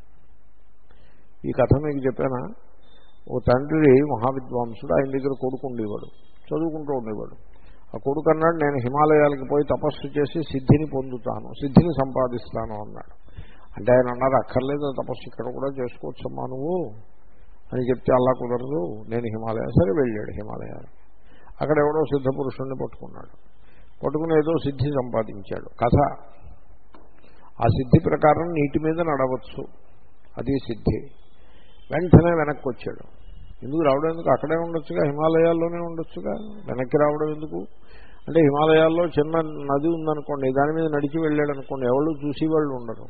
ఈ కథ మీకు చెప్పానా? ఓ తండ్రి మహావిద్వాంసుడు, ఆయన దగ్గర కొడుకు ఉండేవాడు, చదువుకుంటూ ఉండేవాడు. ఆ కొడుకు అన్నాడు, నేను హిమాలయాలకు పోయి తపస్సు చేసి సిద్ధిని పొందుతాను, సిద్ధిని సంపాదిస్తాను అన్నాడు. అంటే ఆయన అన్నారు, అక్కర్లేదు తపస్సు ఇక్కడ కూడా చేసుకోవచ్చమ్మా నువ్వు అని చెప్తే, అలా కుదరదు, నేను హిమాలయ. సరే వెళ్ళాడు హిమాలయాలు. అక్కడ ఎవడో సిద్ధ పురుషుణ్ణి పట్టుకున్నాడు. పట్టుకుని ఏదో సిద్ధి సంపాదించాడు. కథ. ఆ సిద్ధి ప్రకారం నీటి మీద నడవచ్చు, అది సిద్ధి. వెంటనే వెనక్కి వచ్చాడు. ఎందుకు రావడం? ఎందుకు? అక్కడే ఉండొచ్చుగా, హిమాలయాల్లోనే ఉండొచ్చుగా, వెనక్కి రావడం ఎందుకు? అంటే హిమాలయాల్లో చిన్న నది ఉందనుకోండి, దాని మీద నడిచి వెళ్ళాడు అనుకోండి, ఎవరు చూసేవాళ్ళు ఉండరు.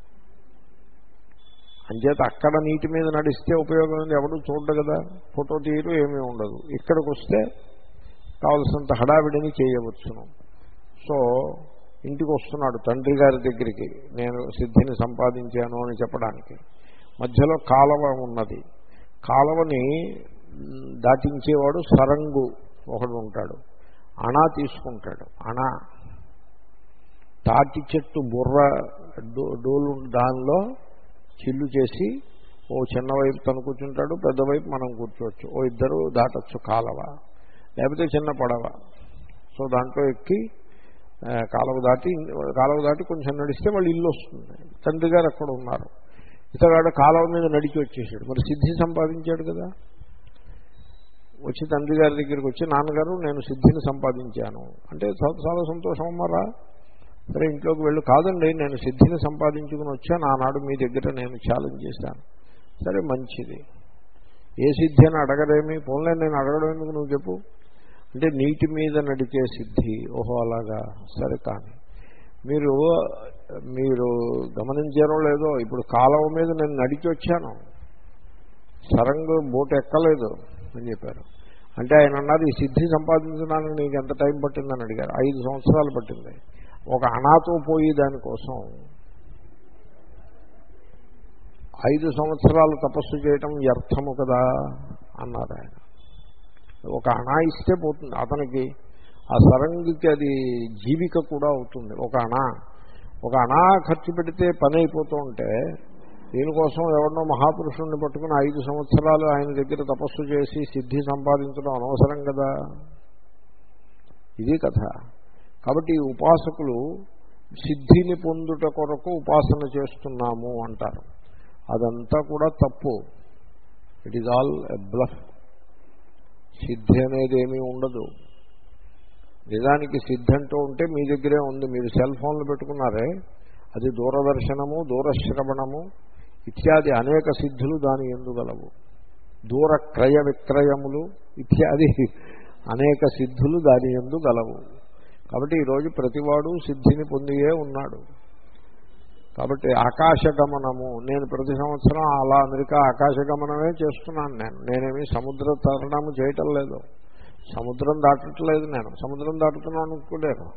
అంచేత అక్కడ నీటి మీద నడిస్తే ఉపయోగం ఉంది, ఎవరు చూడదు కదా, ఫోటో తీయరు, ఏమీ ఉండదు. ఇక్కడికి వస్తే కావలసినంత హడావిడిని చేయవచ్చును. సో ఇంటికి వస్తున్నాడు తండ్రి గారి దగ్గరికి, నేను సిద్ధిని సంపాదించాను అని చెప్పడానికి. మధ్యలో కాలవ ఉన్నది. కాలవని దాటించేవాడు సరంగు ఒకడు ఉంటాడు. అణా తీసుకుంటాడు. అణా తాటి చెట్టు బుర్ర డోలు దానిలో చిల్లు చేసి ఓ చిన్న వైపు తను కూర్చుంటాడు, పెద్ద వైపు మనం కూర్చోవచ్చు. ఓ ఇద్దరు దాటచ్చు కాలవ, లేకపోతే చిన్న పడవ. సో దాంట్లో ఎక్కి కాలువ దాటి కాలువ దాటి కొంచెం నడిస్తే వాళ్ళు ఇల్లు వస్తుంది. తండ్రి గారు అక్కడ ఉన్నారు. ఇతగాడు కాలువ మీద నడిచి వచ్చేసాడు. మరి సిద్ధి సంపాదించాడు కదా. వచ్చి తండ్రి గారి దగ్గరికి వచ్చి, నాన్నగారు నేను సిద్ధిని సంపాదించాను అంటే, చాలా సంతోషం అమ్మారా, సరే ఇంట్లోకి వెళ్ళు. కాదండి, నేను సిద్ధిని సంపాదించుకుని వచ్చాను, ఆనాడు మీ దగ్గర నేను ఛాలెంజ్ చేశాను. సరే మంచిది, ఏ సిద్ధి అని అడగరేమి, పోన్లే నేను అడగడం ఎందుకు, నువ్వు చెప్పు అంటే, నీటి మీద నడిచే సిద్ధి. ఓహో అలాగా, సరే. కానీ మీరు మీరు గమనించారో లేదో, ఇప్పుడు కాలువ మీద నేను నడిచి వచ్చాను, సరంగు బోట్ ఎక్కలేదు అని చెప్పారు. అంటే ఆయన అన్నారు, ఈ సిద్ధి సంపాదించడానికి నీకు ఎంత టైం పట్టిందని అడిగారు. ఐదు సంవత్సరాలు పట్టింది. ఒక అనాతో పోయి దానికోసం ఐదు సంవత్సరాలు తపస్సు చేయటం వ్యర్థము కదా అన్నారు ఆయన. ఒక అణా ఇస్తే పోతుంది అతనికి, ఆ సరంగికి అది జీవిక కూడా అవుతుంది. ఒక అణా ఒక అణా ఖర్చు పెడితే పని అయిపోతూ ఉంటే, దీనికోసం ఎవరినో మహాపురుషుణ్ణి పట్టుకుని ఐదు సంవత్సరాలు ఆయన దగ్గర తపస్సు చేసి సిద్ధి సంపాదించడం అనవసరం కదా. ఇది కథ. కాబట్టి ఈ ఉపాసకులు సిద్ధిని పొందుట కొరకు ఉపాసన చేస్తున్నాము అంటారు. అదంతా కూడా తప్పు. It is all a bluff. సిద్ధి అనేది ఏమీ ఉండదు. నిజానికి సిద్ధి అంటూ ఉంటే మీ దగ్గరే ఉంది. మీరు సెల్ ఫోన్లు పెట్టుకున్నారే, అది దూరదర్శనము, దూరశ్రవణము ఇత్యాది అనేక సిద్ధులు దాని యందు గలవు. దూర క్రయ విక్రయములు ఇత్యాది అనేక సిద్ధులు దాని యందు గలవు. కాబట్టి ఈరోజు ప్రతివాడు సిద్ధిని పొందియే ఉన్నాడు. కాబట్టి ఆకాశగమనము, నేను ప్రతి సంవత్సరం అలా అమెరికా ఆకాశగమనమే చేస్తున్నాను. నేను నేనేమి సముద్ర తరణము చేయటం లేదు, సముద్రం దాటట్లేదు. నేను సముద్రం దాటుతున్నాను అనుకోలేను.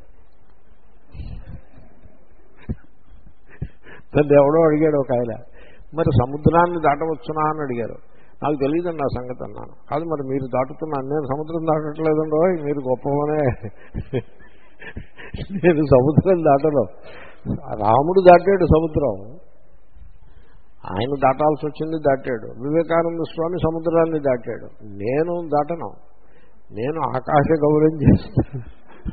దాన్ని ఎవడో అడిగాడు ఒక ఆయన, మరి సముద్రాన్ని దాటవచ్చునా అని అడిగారు. నాకు తెలియదండి ఆ సంగతి అన్నాను. కాదు మరి మీరు దాటుతున్నాను, నేను సముద్రం దాటట్లేదండో, మీరు గొప్పవనే నేను సముద్రం దాటను. రాముడు దాటాడు సముద్రం, ఆయన దాటాల్సి వచ్చింది దాటాడు. వివేకానంద స్వామి సముద్రాన్ని దాటాడు. నేను దాటను, నేను ఆకాశ గౌరవం చేస్తాను.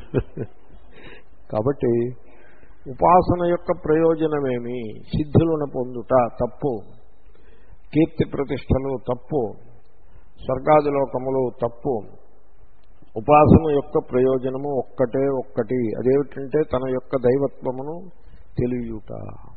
కాబట్టి ఉపాసన యొక్క ప్రయోజనమేమి? సిద్ధులను పొందుట తప్పు, కీర్తి ప్రతిష్టలు తప్పు, స్వర్గాదిలోకములు తప్పు. ఉపాసన యొక్క ప్రయోజనము ఒక్కటే ఒక్కటి, అదేమిటంటే తన యొక్క దైవత్వమును తెలియుట.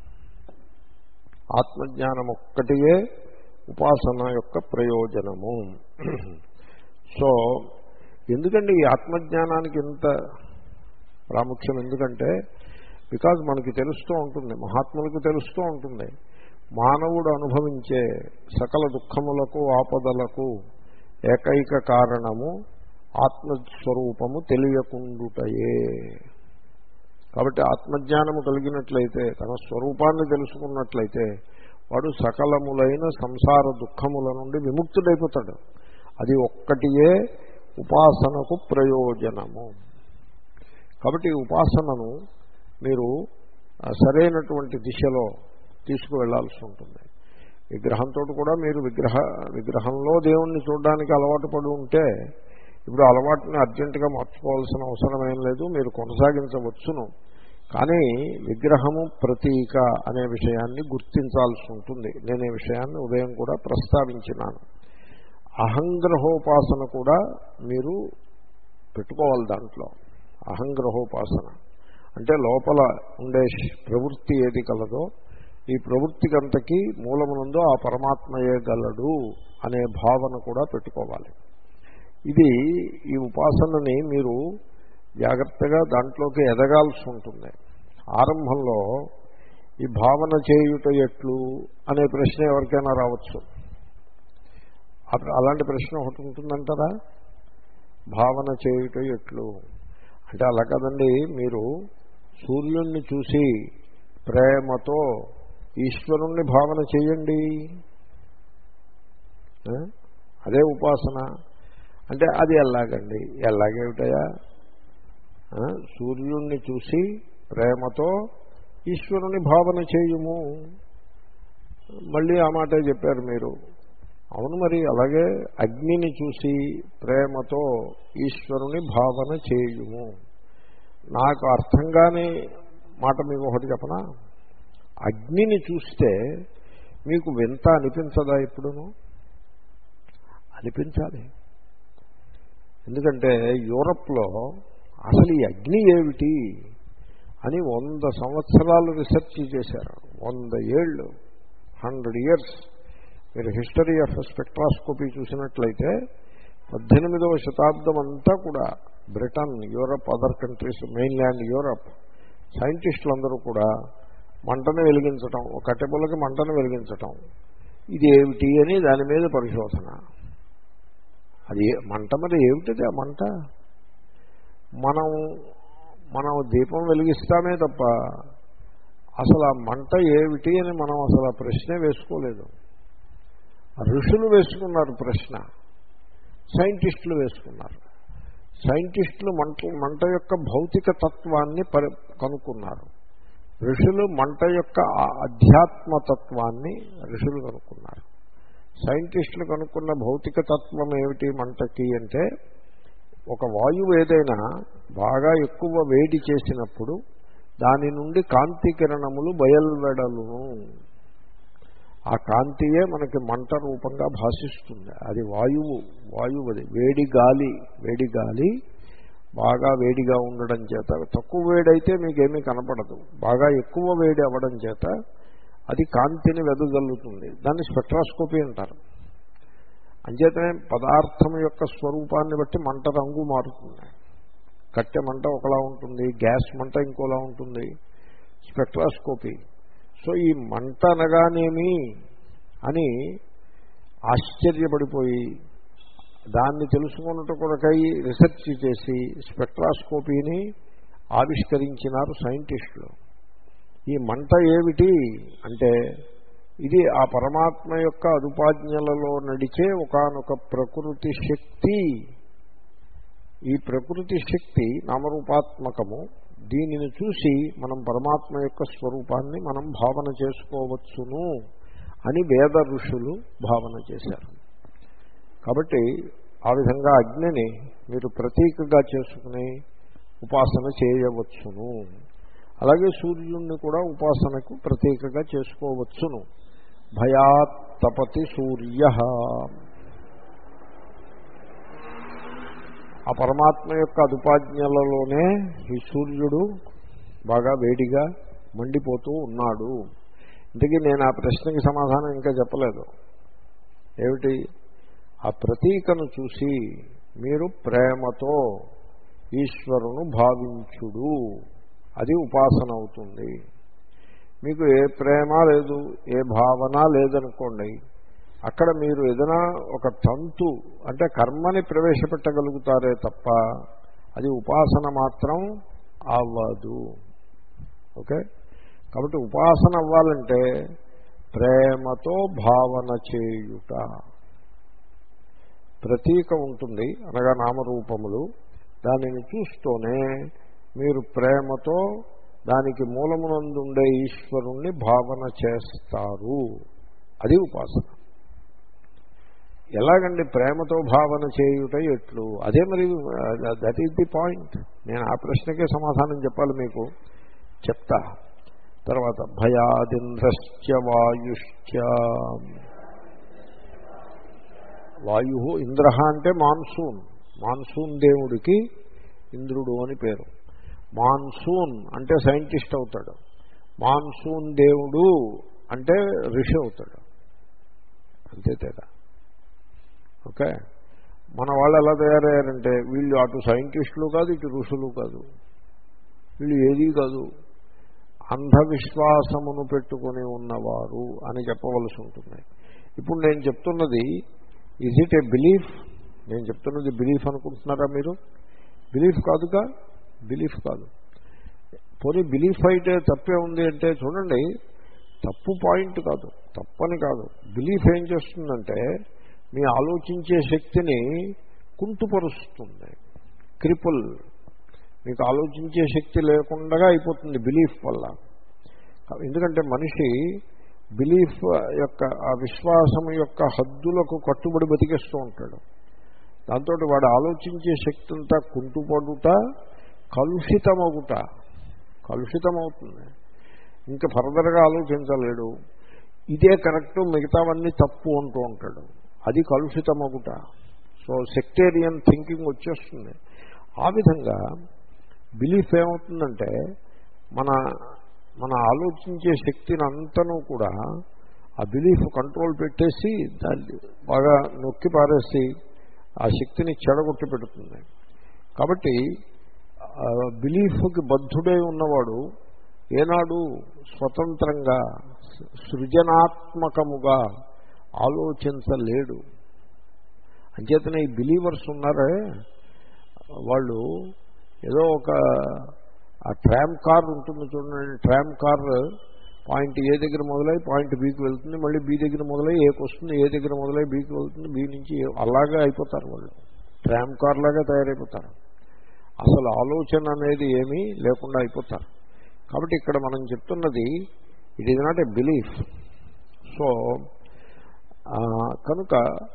ఆత్మజ్ఞానం ఒక్కటియే ఉపాసన యొక్క ప్రయోజనము. సో ఎందుకండి ఈ ఆత్మజ్ఞానానికి ఇంత ప్రాముఖ్యం? ఎందుకంటే బికాజ్ మనకి తెలుస్తూ ఉంటుంది, మహాత్ములకు తెలుస్తూ ఉంటుంది, మానవుడు అనుభవించే సకల దుఃఖములకు ఆపదలకు ఏకైక కారణము ఆత్మస్వరూపము తెలియకుండుటయే. కాబట్టి ఆత్మజ్ఞానము కలిగినట్లయితే, తన స్వరూపాన్ని తెలుసుకున్నట్లయితే వాడు సకలములైన సంసార దుఃఖముల నుండి విముక్తుడైపోతాడు. అది ఒక్కటియే ఉపాసనకు ప్రయోజనము. కాబట్టి ఉపాసనను మీరు సరైనటువంటి దిశలో తీసుకువెళ్లాల్సి ఉంటుంది. విగ్రహంతో కూడా మీరు విగ్రహ విగ్రహంలో దేవుణ్ణి చూడడానికి అలవాటు పడి ఉంటే ఇప్పుడు అలవాటుని అర్జెంటుగా మార్చుకోవాల్సిన అవసరం ఏం లేదు, మీరు కొనసాగించవచ్చును. కానీ విగ్రహము ప్రతీక అనే విషయాన్ని గుర్తించాల్సి ఉంటుంది. నేను ఈ విషయాన్ని ఉదయం కూడా ప్రస్తావించినాను. అహంగ్రహోపాసన కూడా మీరు పెట్టుకోవాలి. దాంట్లో అహంగ్రహోపాసన అంటే లోపల ఉండే ప్రవృత్తి ఏది కలదో ఈ ప్రవృత్తికంతకీ మూలమునందు ఆ పరమాత్మయే గలడు అనే భావన కూడా పెట్టుకోవాలి. ఇది ఈ ఉపాసనని మీరు జాగ్రత్తగా దాంట్లోకి ఎదగాల్సి ఉంటుంది. ఆరంభంలో ఈ భావన చేయుట ఎట్లు అనే ప్రశ్న ఎవరికైనా రావచ్చు. అలాంటి ప్రశ్న ఒకటి ఉంటుందంటారా? భావన చేయుట ఎట్లు అంటే అలా కదండి, మీరు సూర్యుడిని చూసి ప్రేమతో ఈశ్వరుణ్ణి భావన చేయండి, అదే ఉపాసన. అంటే అది ఎలాగండి? ఎలాగేమిటయా? సూర్యుడిని చూసి ప్రేమతో ఈశ్వరుని భావన చేయుము. మళ్ళీ ఆ మాటే చెప్పారు మీరు. అవును మరి, అలాగే అగ్నిని చూసి ప్రేమతో ఈశ్వరుని భావన చేయుము. నాకు అర్థం కాని మాట మీకు ఒకటి చెప్పనా? అగ్నిని చూస్తే మీకు వింత అనిపించదా? ఎప్పుడును అనిపించాలి. ఎందుకంటే యూరప్లో అసలు ఈ అగ్ని ఏమిటి అని వంద సంవత్సరాలు రీసెర్చ్ చేశారు. వంద ఏళ్ళు, హండ్రెడ్ ఇయర్స్. మీరు హిస్టరీ ఆఫ్ స్పెక్ట్రాస్కోపీ చూసినట్లయితే పద్దెనిమిదవ శతాబ్దం అంతా కూడా Britain, Europe, other countries, mainland Europe సైంటిస్టులందరూ కూడా మంటను వెలిగించటం, ఒక కట్టెపుల్లకి మంటను వెలిగించటం, ఇది ఏమిటి అని దాని మీద పరిశోధన. అది మంట మరి ఏమిటిది? ఆ మంట మనం మనం దీపం వెలిగిస్తామే తప్ప అసలు ఆ మంట ఏమిటి అని మనం అసలు ఆ ప్రశ్నే వేసుకోలేదు. ఋషులు వేసుకున్నారు ప్రశ్న, సైంటిస్టులు వేసుకున్నారు. సైంటిస్టులు మంట మంట యొక్క భౌతిక తత్వాన్ని పరి కనుక్కున్నారు. ఋషులు మంట యొక్క అధ్యాత్మతత్వాన్ని ఋషులు కనుక్కున్నారు. సైంటిస్టులు కనుక్కున్న భౌతిక తత్వం ఏమిటి మంటకి అంటే, ఒక వాయువు ఏదైనా బాగా ఎక్కువ వేడి చేసినప్పుడు దాని నుండి కాంతి కిరణములు బయల్వెడలును. ఆ కాంతియే మనకి మంట రూపంగా భాషిస్తుంది. అది వాయువు వాయువు అది వేడి గాలి. వేడి గాలి బాగా వేడిగా ఉండడం చేత, తక్కువ వేడైతే మీకేమీ కనపడదు, బాగా ఎక్కువ వేడి అవ్వడం చేత అది కాంతిని వెదజల్లుతుంది. దాన్ని స్పెక్ట్రాస్కోపీ అంటారు. అంచేతనే పదార్థం యొక్క స్వరూపాన్ని బట్టి మంట రంగు మారుతుంది. కట్టె మంట ఒకలా ఉంటుంది, గ్యాస్ మంట ఇంకోలా ఉంటుంది. స్పెక్ట్రాస్కోపీ. సో ఈ మంట అనగానేమి అని ఆశ్చర్యపడిపోయి దాన్ని తెలుసుకున్నట్టు కొరకై రీసెర్చ్ చేసి స్పెక్ట్రాస్కోపీని ఆవిష్కరించినారు సైంటిస్టులు. ఈ మంట ఏమిటి అంటే, ఇది ఆ పరమాత్మ యొక్క అదుపాజ్ఞలలో నడిచే ఒకానొక ప్రకృతి శక్తి ఈ ప్రకృతి శక్తి నామరూపాత్మకము. దీనిని చూసి మనం పరమాత్మ యొక్క స్వరూపాన్ని మనం భావన చేసుకోవచ్చును అని వేద ఋషులు భావన చేశారు. కాబట్టి ఆ విధంగా అగ్నిని మీరు ప్రతీకగా చేసుకుని ఉపాసన చేయవచ్చును. అలాగే సూర్యుడిని కూడా ఉపాసనకు ప్రతీకగా చేసుకోవచ్చును. భయాత్ తపతి సూర్య, ఆ పరమాత్మ యొక్క అదుపాజ్ఞలలోనే ఈ సూర్యుడు బాగా వేడిగా మండిపోతూ ఉన్నాడు. ఇంతకీ నేను ఆ ప్రశ్నకి సమాధానం ఇంకా చెప్పలేదు. ఏమిటి? ఆ ప్రతీకను చూసి మీరు ప్రేమతో ఈశ్వరును భావించుడు, అది ఉపాసన అవుతుంది. మీకు ఏ ప్రేమ లేదు, ఏ భావన లేదనుకోండి, అక్కడ మీరు ఏదైనా ఒక తంతు అంటే కర్మని ప్రవేశపెట్టగలుగుతారే తప్ప అది ఉపాసన మాత్రం అవ్వదు. ఓకే, కాబట్టి ఉపాసన అవ్వాలంటే ప్రేమతో భావన చేయుట. ప్రతీక ఉంటుంది అనగా నామరూపములు, దానిని చూస్తూనే మీరు ప్రేమతో దానికి మూలమునందుండే ఈశ్వరుణ్ణి భావన చేస్తారు. అది ఉపాసన. ఎలాగండి ప్రేమతో భావన చేయుట ఎట్లు? అదే మరి దట్ ఈజ్ ది పాయింట్. నేను ఆ ప్రశ్నకే సమాధానం చెప్పాలి మీకు, చెప్తా తర్వాత. భయాదింద్రశ్చ వాయుశ్చ, వాయు ఇంద్ర అంటే మాన్సూన్, మాన్సూన్ దేవుడికి ఇంద్రుడు అని పేరు. మాన్సూన్ అంటే సైంటిస్ట్ అవుతాడు, మాన్సూన్ దేవుడు అంటే ఋషి అవుతాడు, అంతే తేడా. ఓకే, మన వాళ్ళు ఎలా తయారయ్యారంటే వీళ్ళు అటు సైంటిస్టులు కాదు, ఇటు ఋషులు కాదు, వీళ్ళు ఏదీ కాదు, అంధవిశ్వాసమును పెట్టుకుని ఉన్నవారు అని చెప్పవలసి ఉంటుంది. ఇప్పుడు నేను చెప్తున్నది ఈజ్ ఇట్ ఏ బిలీఫ్? నేను చెప్తున్నది బిలీఫ్ అనుకుంటున్నారా మీరు? బిలీఫ్ కాదుగా, బిలీఫ్ కాదు. పోనీ బిలీఫ్ అయితే తప్పే ఉంది అంటే చూడండి, తప్పు పాయింట్ కాదు, తప్పని కాదు. బిలీఫ్ ఏం చేస్తుందంటే మీ ఆలోచించే శక్తిని కుంటుపరుస్తుంది, క్రిపుల్. మీకు ఆలోచించే శక్తి లేకుండా అయిపోతుంది బిలీఫ్ వల్ల. ఎందుకంటే మనిషి బిలీఫ్ యొక్క ఆ విశ్వాసం యొక్క హద్దులకు కట్టుబడి బతికేస్తూ ఉంటాడు. దాంతో వాడు ఆలోచించే శక్తి అంతా కుంటుపడుట, కలుషితమవుట, కలుషితమవుతుంది. ఇంకా ఫర్దర్గా ఆలోచించలేడు. ఇదే కరెక్టు, మిగతావన్నీ తప్పు అంటూ ఉంటాడు. అది కలుషితమవుట. సో సెక్టేరియన్ థింకింగ్ వచ్చేస్తుంది. ఆ విధంగా బిలీఫ్ ఏమవుతుందంటే మన మన ఆలోచించే శక్తిని అంతనూ కూడా ఆ బిలీఫ్ కంట్రోల్ పెట్టేసి దాన్ని బాగా నొక్కి పారేసి ఆ శక్తిని చెడగొట్టి పెడుతుంది. కాబట్టి బిలీఫ్కి బద్ధుడై ఉన్నవాడు ఏనాడు స్వతంత్రంగా సృజనాత్మకముగా ఆలోచించలేడు. అంచేతనే ఈ బిలీవర్స్ ఉన్నారే, వాళ్ళు ఏదో ఒక ఆ ట్రామ్ కార్ ఉంటుంది చూడండి, ట్రామ్ కార్ పాయింట్ ఏ దగ్గర మొదలై పాయింట్ బీకి వెళ్తుంది, మళ్ళీ బీ దగ్గర మొదలై ఏకి వస్తుంది, ఏ దగ్గర మొదలై బీకి వెళ్తుంది, బీ నుంచి అలాగే అయిపోతారు వాళ్ళు. ట్రామ్ కార్ లాగా తయారైపోతారు. అసలు ఆలోచన అనేది ఏమీ లేకుండా అయిపోతారు. కాబట్టి ఇక్కడ మనం చెప్తున్నది it is not a belief. So కనుక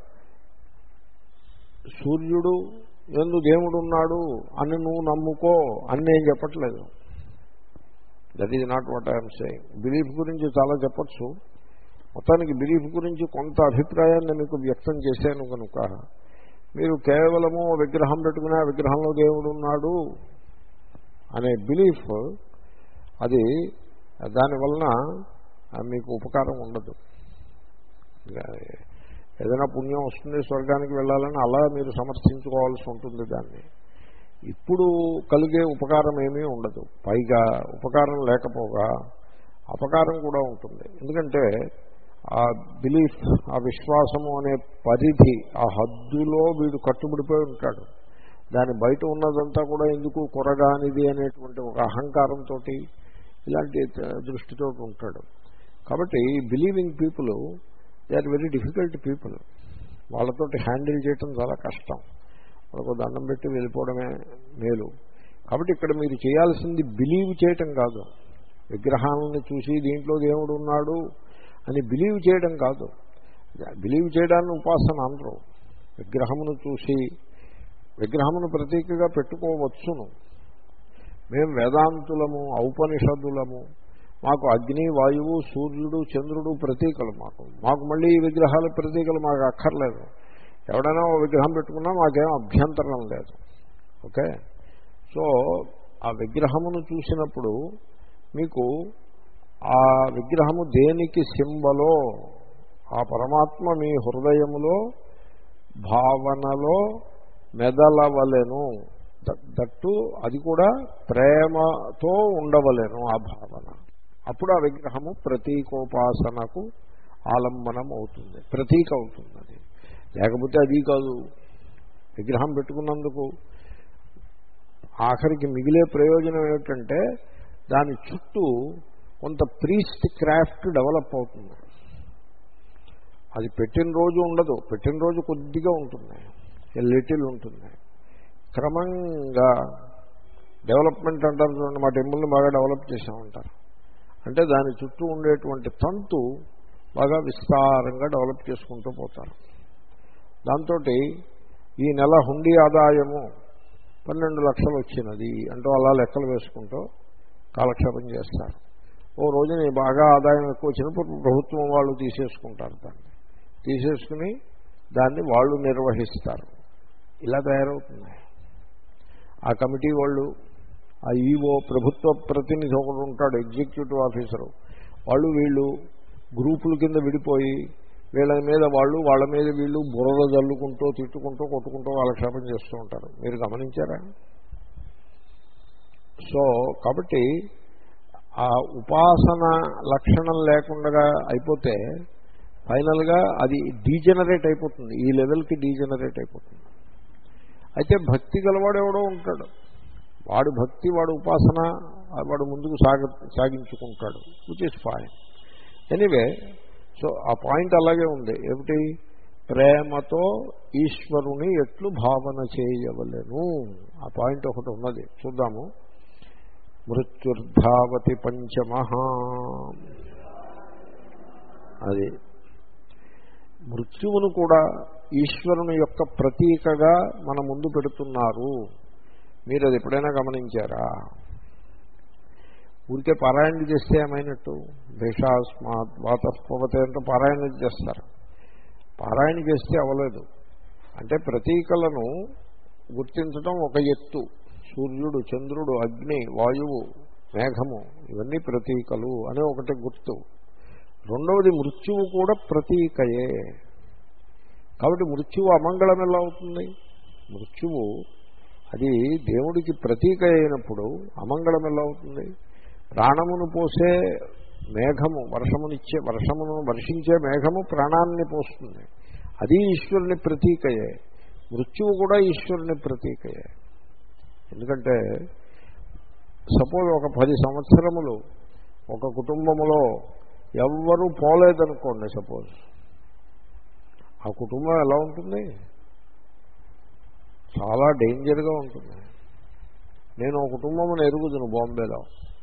సూర్యుడు ఎందు దేవుడు ఉన్నాడు అని నువ్వు నమ్ముకో అని నేను చెప్పట్లేదు. That is not what I'm saying. Belief గురించి చాలా చెప్పచ్చు. మొత్తానికి బిలీఫ్ గురించి కొంత అభిప్రాయాన్ని మీకు వ్యక్తం చేశాను కనుక మీరు కేవలము విగ్రహం పెట్టుకుని ఆ విగ్రహంలో దేవుడు ఉన్నాడు అనే బిలీఫ్, అది దానివలన మీకు ఉపకారం ఉండదు. ఏదైనా పుణ్యం వస్తుంది, స్వర్గానికి వెళ్ళాలని అలా మీరు సమర్థించుకోవాల్సి ఉంటుంది దాన్ని. ఇప్పుడు కలిగే ఉపకారం ఏమీ ఉండదు. పైగా ఉపకారం లేకపోగా అపకారం కూడా ఉంటుంది. ఎందుకంటే ఆ బిలీఫ్, ఆ విశ్వాసము అనే పరిధి, ఆ హద్దులో వీడు కట్టుబడిపోయి ఉంటాడు. దాని బయట ఉన్నదంతా కూడా ఎందుకు కొరగానిది అనేటువంటి ఒక అహంకారంతో ఇలాంటి దృష్టితో ఉంటాడు. కాబట్టి believing people they are very difficult people. వాళ్ళతోటి హ్యాండిల్ చేయటం చాలా కష్టం. వాళ్ళకు దండం పెట్టి వెళ్ళిపోవడమే మేలు. కాబట్టి ఇక్కడ మీరు చేయాల్సింది బిలీవ్ చేయటం కాదు, విగ్రహాలను చూసి దీంట్లో దేవుడు ఉన్నాడు అని బిలీవ్ చేయడం కాదు. బిలీవ్ చేయడాన్ని ఉపాసన అనరు. విగ్రహమును చూసి విగ్రహమును ప్రతీకగా పెట్టుకోవచ్చును. మేము వేదాంతులము, ఔపనిషదులము, మాకు అగ్ని, వాయువు, సూర్యుడు, చంద్రుడు ప్రతీకలు. మాకు మాకు మళ్ళీ ఈ విగ్రహాల ప్రతీకలు మాకు అక్కర్లేదు. ఎవడైనా ఓ విగ్రహం పెట్టుకున్నా మాకేం అభ్యంతరం లేదు. ఓకే. సో ఆ విగ్రహమును చూసినప్పుడు మీకు ఆ విగ్రహము దేనికి సింబలో, ఆ పరమాత్మ మీ హృదయములో భావనలో మెదలవలెను. దట్టు అది కూడా ప్రేమతో ఉండవలెను ఆ భావన. అప్పుడు ఆ విగ్రహము ప్రతీకోపాసనకు ఆలంబనం అవుతుంది, ప్రతీక అవుతుంది. అది లేకపోతే అది కాదు. విగ్రహం పెట్టుకున్నందుకు ఆఖరికి మిగిలే ప్రయోజనం ఏమిటంటే దాని చుట్టూ కొంత ప్రీస్ట్ క్రాఫ్ట్ డెవలప్ అవుతుంది. అది పెట్టిన రోజు ఉండదు, పెట్టిన రోజు కొద్దిగా ఉంటుంది, లిటిల్ ఉంటుంది. క్రమంగా డెవలప్మెంట్ అంటారు చూడండి, మా టెంపుల్ని బాగా డెవలప్ చేసామంటారు. అంటే దాని చుట్టూ ఉండేటువంటి తంతు బాగా విస్తారంగా డెవలప్ చేసుకుంటూ పోతారు. దాంతో ఈ నెల హుండీ ఆదాయము పన్నెండు లక్షలు వచ్చినది అంటూ అలా లెక్కలు వేసుకుంటూ కాలక్షేపం చేస్తారు. ఓ రోజున బాగా ఆదాయం ఎక్కువ వచ్చినప్పుడు ప్రభుత్వం వాళ్ళు తీసేసుకుంటారు, దాన్ని తీసేసుకుని దాన్ని వాళ్ళు నిర్వహిస్తారు. ఇలా తయారవుతున్నాయి. ఆ కమిటీ వాళ్ళు, ఆ ఈవో, ప్రభుత్వ ప్రతినిధి ఒకడు ఉంటాడు, ఎగ్జిక్యూటివ్ ఆఫీసరు, వాళ్ళు వీళ్ళు గ్రూపుల కింద విడిపోయి వీళ్ళ మీద వాళ్ళు, వాళ్ళ మీద వీళ్ళు బుర్రలు జల్లుకుంటూ, తిట్టుకుంటూ, కొట్టుకుంటూ కాలక్షేపం చేస్తూ ఉంటారు. మీరు గమనించారా? సో కాబట్టి ఆ ఉపాసన లక్షణం లేకుండా అయిపోతే ఫైనల్గా అది డీజనరేట్ అయిపోతుంది, ఈ లెవెల్కి డీజనరేట్ అయిపోతుంది. అయితే భక్తి గలవాడు ఎవడో ఉంటాడు, వాడు భక్తి, వాడు ఉపాసన, వాడు ముందుకు సాగ సాగించుకుంటాడు, which is fine. Anyway, so ఆ పాయింట్ అలాగే ఉంది. ఏమిటి? ప్రేమతో ఈశ్వరుని ఎట్లు భావన చేయవలెను, ఆ పాయింట్ ఒకటి ఉన్నది. చూద్దాము. మృత్యుర్ధావతి పంచమః. అది మృత్యువును కూడా ఈశ్వరుని యొక్క ప్రతీకగా మన ముందు పెడుతున్నారు. మీరు అది ఎప్పుడైనా గమనించారా? ఊరికే పారాయణ చేస్తే ఏమైనట్టు? భేషాస్మాత్ వాతఃపవతే అంటే పారాయణ చేస్తారు. పారాయణ చేస్తే అవ్వలేదు. అంటే ప్రతీకలను గుర్తించడం ఒక ఎత్తు. సూర్యుడు, చంద్రుడు, అగ్ని, వాయువు, మేఘము, ఇవన్నీ ప్రతీకలు అనే ఒకటి గుర్తు. రెండవది మృత్యువు కూడా ప్రతీకయే. కాబట్టి మృత్యువు అమంగళం ఎలా అవుతుంది? మృత్యువు అది దేవుడికి ప్రతీక అయినప్పుడు అమంగళం ఎలా అవుతుంది? ప్రాణమును పోసే మేఘము, వర్షమునిచ్చే వర్షమును వర్షించే మేఘము ప్రాణాన్ని పోస్తుంది, అది ఈశ్వరుని ప్రతీకయే. మృత్యువు కూడా ఈశ్వరుని ప్రతీకయే. ఎందుకంటే సపోజ్ ఒక పది సంవత్సరములు ఒక కుటుంబములో ఎవ్వరూ పోలేదనుకోండి, సపోజ్, ఆ కుటుంబం ఎలా ఉంటుంది? చాలా డేంజర్గా ఉంటుంది. నేను ఒక కుటుంబమును ఎరుగుదును బాంబేలో.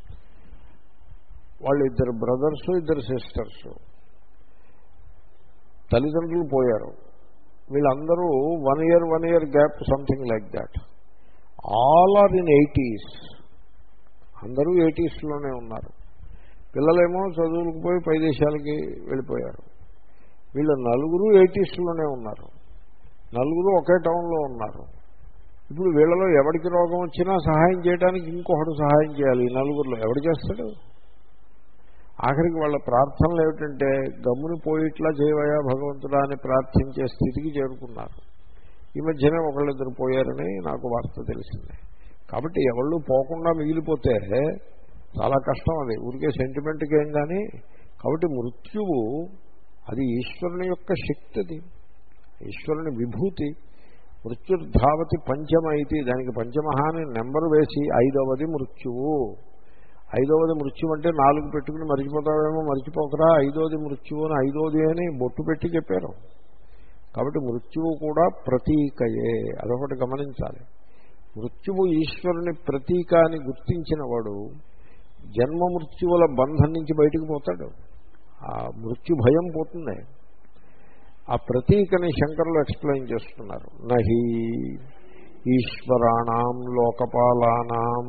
వాళ్ళు ఇద్దరు బ్రదర్స్, ఇద్దరు సిస్టర్స్, తల్లిదండ్రులు పోయారు. వీళ్ళందరూ one year one year gap, something like that. All are in eighties, అందరూ ఎయిటీస్లోనే ఉన్నారు. పిల్లలేమో చదువులకు పోయి పై దేశాలకి వెళ్ళిపోయారు. వీళ్ళు నలుగురు ఎయిటీస్లోనే ఉన్నారు, నలుగురు ఒకే టౌన్లో ఉన్నారు. ఇప్పుడు వీళ్ళలో ఎవరికి రోగం వచ్చినా సహాయం చేయడానికి ఇంకొకడు సహాయం చేయాలి. ఈ నలుగురిలో ఎవడు చేస్తాడు? ఆఖరికి వాళ్ళ ప్రార్థనలు ఏమిటంటే గమ్ముని పోయిట్లా చేయవయా భగవంతుడా అని ప్రార్థించే స్థితికి చేరుకున్నారు. ఈ మధ్యనే ఒకళ్ళిద్దరు పోయారని నాకు వార్త తెలిసింది. కాబట్టి ఎవళ్ళు పోకుండా మిగిలిపోతే చాలా కష్టం. అది ఊరికే సెంటిమెంట్కి ఏం కానీ. కాబట్టి మృత్యువు అది ఈశ్వరుని యొక్క శక్తి, అది ఈశ్వరుని విభూతి. మృత్యుర్ధావతి పంచమైతి, దానికి పంచమహాని నెంబర్ వేసి ఐదవది మృత్యువు. ఐదవది మృత్యువు అంటే నాలుగు పెట్టుకుని మరిచిపోతావేమో, మరిచిపోకరా, ఐదోది మృత్యువు అని ఐదోది అని బొట్టు పెట్టి చెప్పారు. కాబట్టి మృత్యువు కూడా ప్రతీకయే. అదొకటి గమనించాలి. మృత్యువు ఈశ్వరుని ప్రతీక అని గుర్తించిన వాడు జన్మ మృత్యువుల బంధం నుంచి బయటకు పోతాడు. ఆ మృత్యు భయం పోతుంది. ఆ ప్రతీకని శంకరులు ఎక్స్ప్లెయిన్ చేస్తున్నారు. నహి ఈశ్వరాణం లోకపాలానాం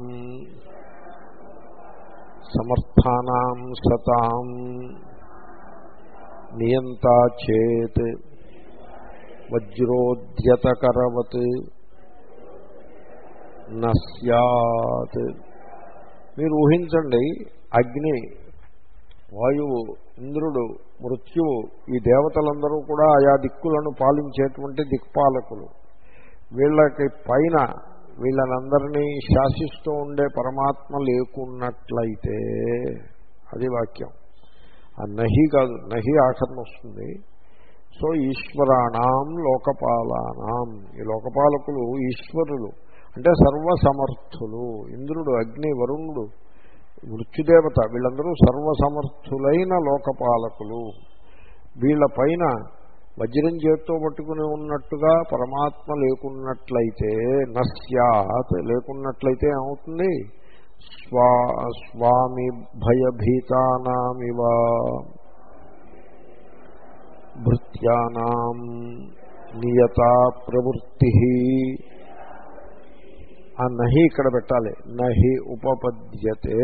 సమర్థానాం సతాం నియంతా చేత్ వజ్రోద్యతకరవత్ నస్యాత్. మీరు ఊహించండి, అగ్ని, వాయువు, ఇంద్రుడు, మృత్యువు, ఈ దేవతలందరూ కూడా ఆయా దిక్కులను పాలించేటువంటి దిక్పాలకులు. వీళ్ళకి పైన వీళ్ళనందరినీ శాసిస్తూ ఉండే పరమాత్మ లేకున్నట్లయితే, అది వాక్యం. ఆ నహి కాదు, నహి ఆఖరణ వస్తుంది. సో ఈశ్వరాణం లోకపాలానాం, ఈ లోకపాలకులు ఈశ్వరులు అంటే సర్వసమర్థులు. ఇంద్రుడు, అగ్ని, వరుణుడు, మృత్యుదేవత వీళ్ళందరూ సర్వసమర్థులైన లోకపాలకులు. వీళ్ళ పైన వజ్రం చేత్తో పట్టుకుని ఉన్నట్టుగా పరమాత్మ లేకున్నట్లయితే, నస్యాత్ లేకున్నట్లయితే ఏమవుతుంది? స్వా స్వామి భయభీతానామివ భృత్యానాం నియతా ప్రవృత్తి. ఆ నహి ఇక్కడ పెట్టాలి. నహి ఉపపద్యతే.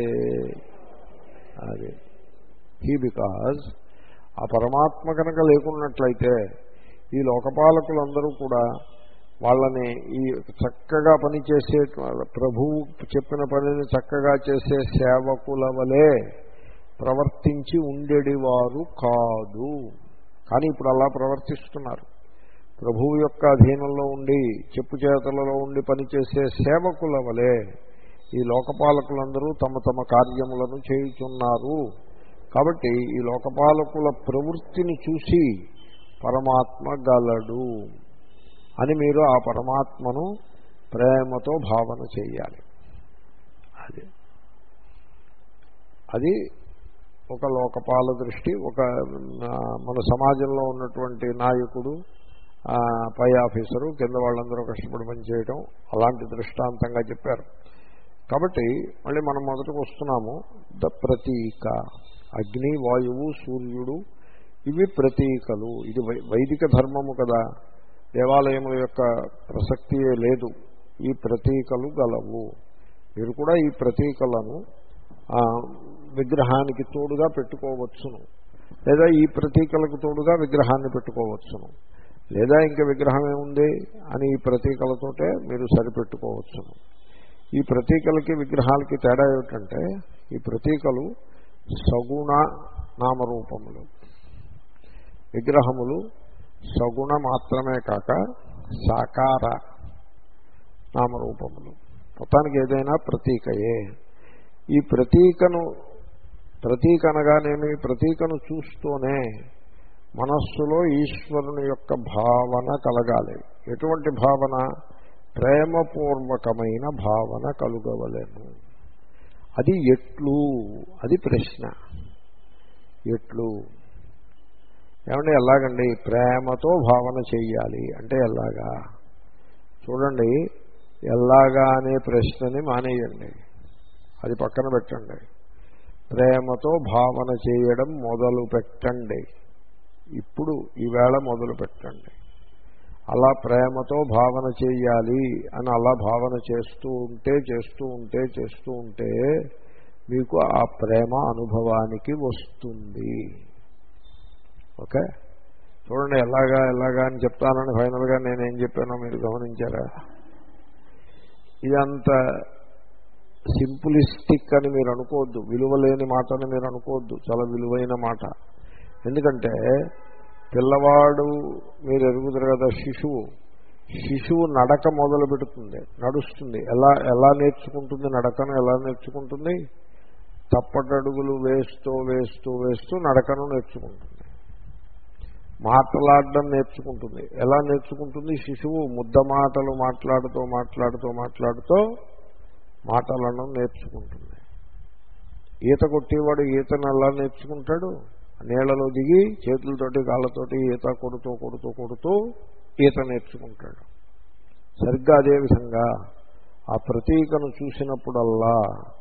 అది హీ బికాజ్ ఆ పరమాత్మ కనుక లేకున్నట్లయితే ఈ లోకపాలకులందరూ కూడా వాళ్ళని ఈ చక్కగా పనిచేసే ప్రభువు చెప్పిన పనిని చక్కగా చేసే సేవకుల వలె ప్రవర్తించి ఉండేవారు కాదు. కానీ ఇప్పుడు అలా ప్రవర్తిస్తున్నారు. ప్రభువు యొక్క అధీనంలో ఉండి చెప్పు చేతలలో ఉండి పనిచేసే సేవకుల వలె ఈ లోకపాలకులందరూ తమ తమ కార్యములను చేయుచున్నారు. కాబట్టి ఈ లోకపాలకుల ప్రవృత్తిని చూసి పరమాత్మ గలడు అని మీరు ఆ పరమాత్మను ప్రేమతో భావన చేయాలి. అది అది ఒక లోకపాల దృష్టి. ఒక మన సమాజంలో ఉన్నటువంటి నాయకుడు, పై ఆఫీసరు, కింద వాళ్ళందరూ కష్టపడి పనిచేయడం, అలాంటి దృష్టాంతంగా చెప్పారు. కాబట్టి మళ్ళీ మనం మొదటికి వస్తున్నాము. ద ప్రతీక, అగ్ని, వాయువు, సూర్యుడు, ఇవి ప్రతీకలు. ఇది వైదిక ధర్మము కదా, దేవాలయముల యొక్క ప్రసక్తియే లేదు. ఈ ప్రతీకలు గలవు. మీరు కూడా ఈ ప్రతీకలను విగ్రహానికి తోడుగా పెట్టుకోవచ్చును, లేదా ఈ ప్రతీకలకు తోడుగా విగ్రహాన్ని పెట్టుకోవచ్చును, లేదా ఇంకా విగ్రహం ఏముంది అని ఈ ప్రతీకలతోటే మీరు సరిపెట్టుకోవచ్చును. ఈ ప్రతీకలకి విగ్రహాలకి తేడా ఏమిటంటే, ఈ ప్రతీకలు సగుణ నామరూపములు, విగ్రహములు సగుణ మాత్రమే కాక సాకార నామరూపములు. మొత్తానికి ఏదైనా ప్రతీకయే. ఈ ప్రతీకను ప్రతీక అనగానేమి, ప్రతీకను చూస్తూనే మనస్సులో ఈశ్వరుని యొక్క భావన కలగాలి. ఎటువంటి భావన? ప్రేమపూర్వకమైన భావన కలుగవలెను. అది ఎట్లు? అది ప్రశ్న. ఎట్లు ఏమంటే ఎలాగండి? ప్రేమతో భావన చెయ్యాలి అంటే ఎలాగా? చూడండి, ఎలాగా అనే ప్రశ్నని మానేయండి, అది పక్కన పెట్టండి. ప్రేమతో భావన చేయడం మొదలు పెట్టండి. ఇప్పుడు ఈవేళ మొదలు పెట్టండి. అలా ప్రేమతో భావన చేయాలి అని అలా భావన చేస్తూ ఉంటే చేస్తూ ఉంటే చేస్తూ ఉంటే మీకు ఆ ప్రేమ అనుభవానికి వస్తుంది. ఓకే, చూడండి, ఎలాగా ఎలాగా అని చెప్తానని ఫైనల్గా నేనేం చెప్పానో మీరు గమనించారా? ఇదంత సింపులిస్టిక్ అని మీరు అనుకోవద్దు, విలువలేని మాట అని మీరు అనుకోవద్దు. చాలా విలువైన మాట. ఎందుకంటే పిల్లవాడు, మీరు ఎరుగుతారు కదా, శిశువు శిశువు నడక మొదలు పెడుతుంది, నడుస్తుంది. ఎలా ఎలా నేర్చుకుంటుంది? నడకను ఎలా నేర్చుకుంటుంది? తప్పటడుగులు వేస్తూ వేస్తూ వేస్తూ నడకను నేర్చుకుంటుంది. మాట్లాడడం నేర్చుకుంటుంది. ఎలా నేర్చుకుంటుంది? శిశువు ముద్ద మాటలు మాట్లాడుతూ మాట్లాడుతూ మాట్లాడుతూ మాటలను నేర్చుకుంటుంది. ఈత కొట్టేవాడు ఈతను ఎలా నేర్చుకుంటాడు? నీళ్లలో దిగి చేతులతోటి కాళ్ళతోటి ఈత కొడుతూ కొడుతూ కొడుతూ ఈత నేర్చుకుంటాడు. సరిగ్గా అదేవిధంగా ఆ ప్రతీకను చూసినప్పుడల్లా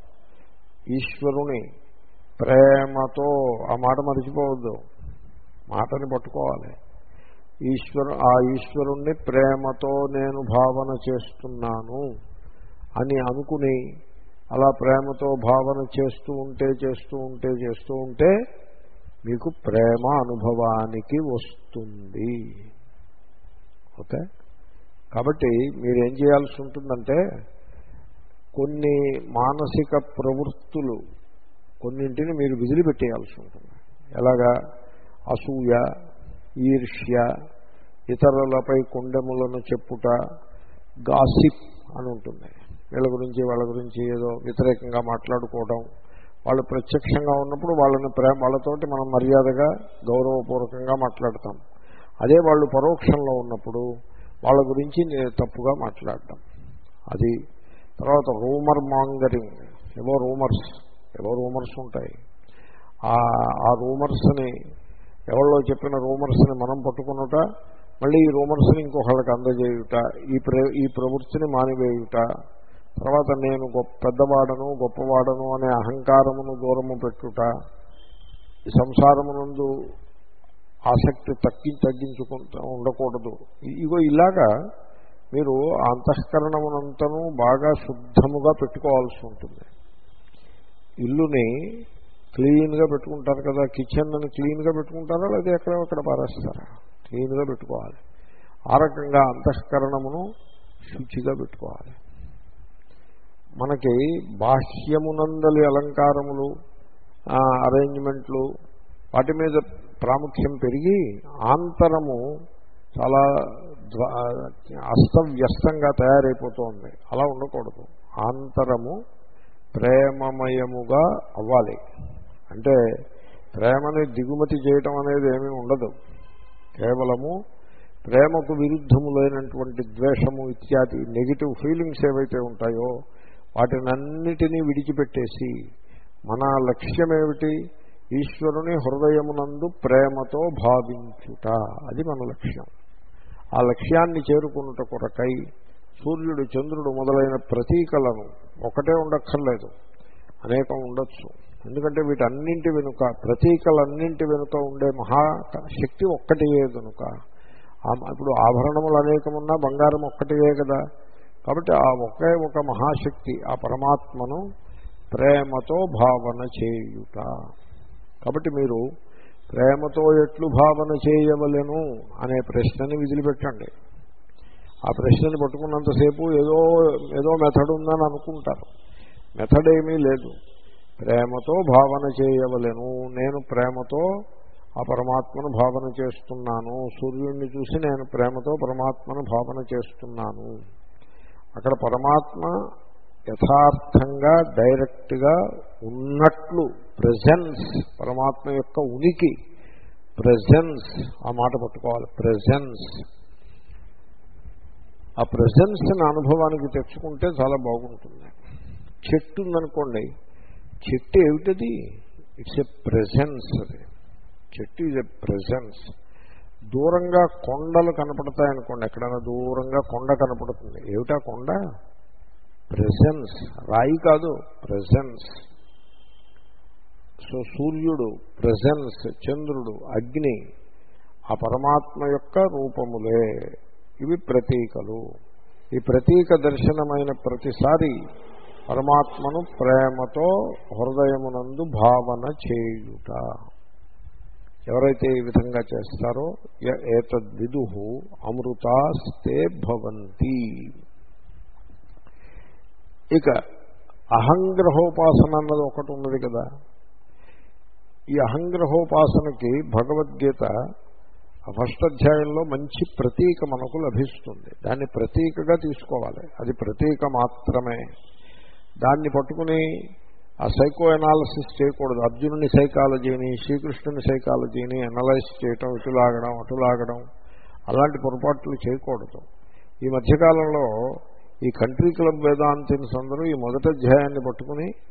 ఈశ్వరుని ప్రేమతో, ఆ మాట మరిచిపోవద్దు, మాటని పట్టుకోవాలి. ఈశ్వరు ఆ ఈశ్వరుణ్ణి ప్రేమతో నేను భావన చేస్తున్నాను అని అనుకుని అలా ప్రేమతో భావన చేస్తూ ఉంటే చేస్తూ ఉంటే చేస్తూ ఉంటే మీకు ప్రేమ అనుభవానికి వస్తుంది. ఓకే, కాబట్టి మీరేం చేయాల్సి ఉంటుందంటే కొన్ని మానసిక ప్రవృత్తులు కొన్నింటిని మీరు విదిలిపెట్టేయాల్సి ఉంటుంది. ఎలాగా? అసూయ, ఈర్ష్య, ఇతరులపై కొండెములను చెప్పుట, గాసిప్ అని ఉంటుంది. వీళ్ళ గురించి వాళ్ళ గురించి ఏదో వ్యతిరేకంగా మాట్లాడుకోవడం. వాళ్ళు ప్రత్యక్షంగా ఉన్నప్పుడు వాళ్ళని ప్రేమ వాళ్ళతోటి మనం మర్యాదగా గౌరవపూర్వకంగా మాట్లాడతాం. అదే వాళ్ళు పరోక్షంలో ఉన్నప్పుడు వాళ్ళ గురించి తప్పుగా మాట్లాడటం. అది తర్వాత రూమర్ మాంగరింగ్, ఏవో రూమర్స్ ఏవో రూమర్స్ ఉంటాయి. ఆ రూమర్స్ని ఎవరో చెప్పిన రూమర్స్ని మనం పట్టుకున్నట, మళ్ళీ ఈ రూమర్స్ని ఇంకొకళ్ళకి అందజేయుట, ఈ ప్ర ఈ ప్రవృత్తిని మానివేయుట, తర్వాత నేను గొప్ప పెద్దవాడను గొప్పవాడను అనే అహంకారమును దూరము పెట్టుట, ఈ సంసారమునందు ఆసక్తి తగ్గి తగ్గించుకుంటూ ఉండకూడదు. ఇగో ఇలాగా మీరు అంతఃకరణమునంతను బాగా శుద్ధముగా పెట్టుకోవాల్సి ఉంటుంది. ఇల్లుని క్లీన్గా పెట్టుకుంటారు కదా, కిచెన్ అని క్లీన్గా పెట్టుకుంటారా లేదా ఎక్కడ ఎక్కడ పారేస్తారా? క్లీన్గా పెట్టుకోవాలి. ఆ రకంగా అంతఃకరణమును శుచిగా పెట్టుకోవాలి. మనకి బాహ్యమునందలి అలంకారములు, అరేంజ్మెంట్లు, వాటి మీద ప్రాముఖ్యం పెరిగి ఆంతరము చాలా అస్తవ్యస్తంగా తయారైపోతుంది. అలా ఉండకూడదు. ఆంతరము ప్రేమమయముగా అవ్వాలి. అంటే ప్రేమని దిగుమతి చేయటం అనేది ఏమీ ఉండదు. కేవలము ప్రేమకు విరుద్ధములైనటువంటి ద్వేషము ఇత్యాది నెగిటివ్ ఫీలింగ్స్ ఏవైతే ఉంటాయో వాటినన్నిటినీ విడిచిపెట్టేసి మన లక్ష్యం ఏమిటి? ఈశ్వరుని హృదయమునందు ప్రేమతో భావించుట. అది మన లక్ష్యం. ఆ లక్ష్యాన్ని చేరుకున్నట కొరకై సూర్యుడు, చంద్రుడు మొదలైన ప్రతీకలను ఒకటే ఉండక్కర్లేదు, అనేకం ఉండొచ్చు. ఎందుకంటే వీటన్నింటి వెనుక, ప్రతీకలన్నింటి వెనుక ఉండే మహాశక్తి ఒక్కటియే కనుక. ఇప్పుడు ఆభరణములు అనేకమున్నా బంగారం ఒక్కటియే కదా. కాబట్టి ఆ ఒకే ఒక మహాశక్తి, ఆ పరమాత్మను ప్రేమతో భావన చేయుట. కాబట్టి మీరు ప్రేమతో ఎట్లు భావన చేయవలెను అనే ప్రశ్నని విదిలిపెట్టండి. ఆ ప్రశ్నని పట్టుకున్నంతసేపు ఏదో ఏదో మెథడ్ ఉందని అనుకుంటారు. మెథడ్ ఏమీ లేదు. ప్రేమతో భావన చేయవలెను. నేను ప్రేమతో ఆ పరమాత్మను భావన చేస్తున్నాను. సూర్యుడిని చూసి నేను ప్రేమతో పరమాత్మను భావన చేస్తున్నాను. అక్కడ పరమాత్మ యథార్థంగా డైరెక్ట్గా ఉన్నట్లు ప్రెజెన్స్, పరమాత్మ యొక్క ఉనికి, ప్రెజెన్స్, ఆ మాట పట్టుకోవాలి. ప్రెజెన్స్, ఆ ప్రెజెన్స్ని అనుభవానికి తెచ్చుకుంటే చాలా బాగుంటుంది. చెట్టు ఉందనుకోండి, చెట్టు ఏమిటది? It's a presence. అది చెట్టు ఈజ్ ఎ ప్రెజెన్స్. దూరంగా కొండలు కనపడతాయనుకోండి, ఎక్కడైనా దూరంగా కొండ కనపడుతుంది. ఏమిటా కొండ? ప్రెజెన్స్. రాయి కాదు, ప్రెజెన్స్. సో సూర్యుడు ప్రెజెన్స్, చంద్రుడు, అగ్ని ఆ పరమాత్మ యొక్క రూపములే. ఇవి ప్రతీకలు. ఈ ప్రతీక దర్శనమైన ప్రతిసారి పరమాత్మను ప్రేమతో హృదయమునందు భావన చేయుట. ఎవరైతే ఈ విధంగా చేస్తారో ఏతద్విదుః అమృతాస్తే భవంతి. ఇక అహంగ్రహోపాసన అన్నది ఒకటి ఉన్నది కదా. ఈ అహంగ్రహోపాసనకి భగవద్గీత ఫస్ట్ అధ్యాయంలో మంచి ప్రతీక మనకు లభిస్తుంది. దాన్ని ప్రతీకగా తీసుకోవాలి. అది ప్రతీక మాత్రమే. దాన్ని పట్టుకుని ఆ సైకో ఎనాలిసిస్ చేయకూడదు. అర్జునుని సైకాలజీని, శ్రీకృష్ణుని సైకాలజీని అనలైజ్ చేయటం, ఇటు లాగడం అటు లాగడం, అలాంటి పొరపాట్లు చేయకూడదు. ఈ మధ్యకాలంలో ఈ కంట్రీ క్లబ్ వేదాంతిన్స్ అందరూ ఈ మొదటి అధ్యాయాన్ని పట్టుకుని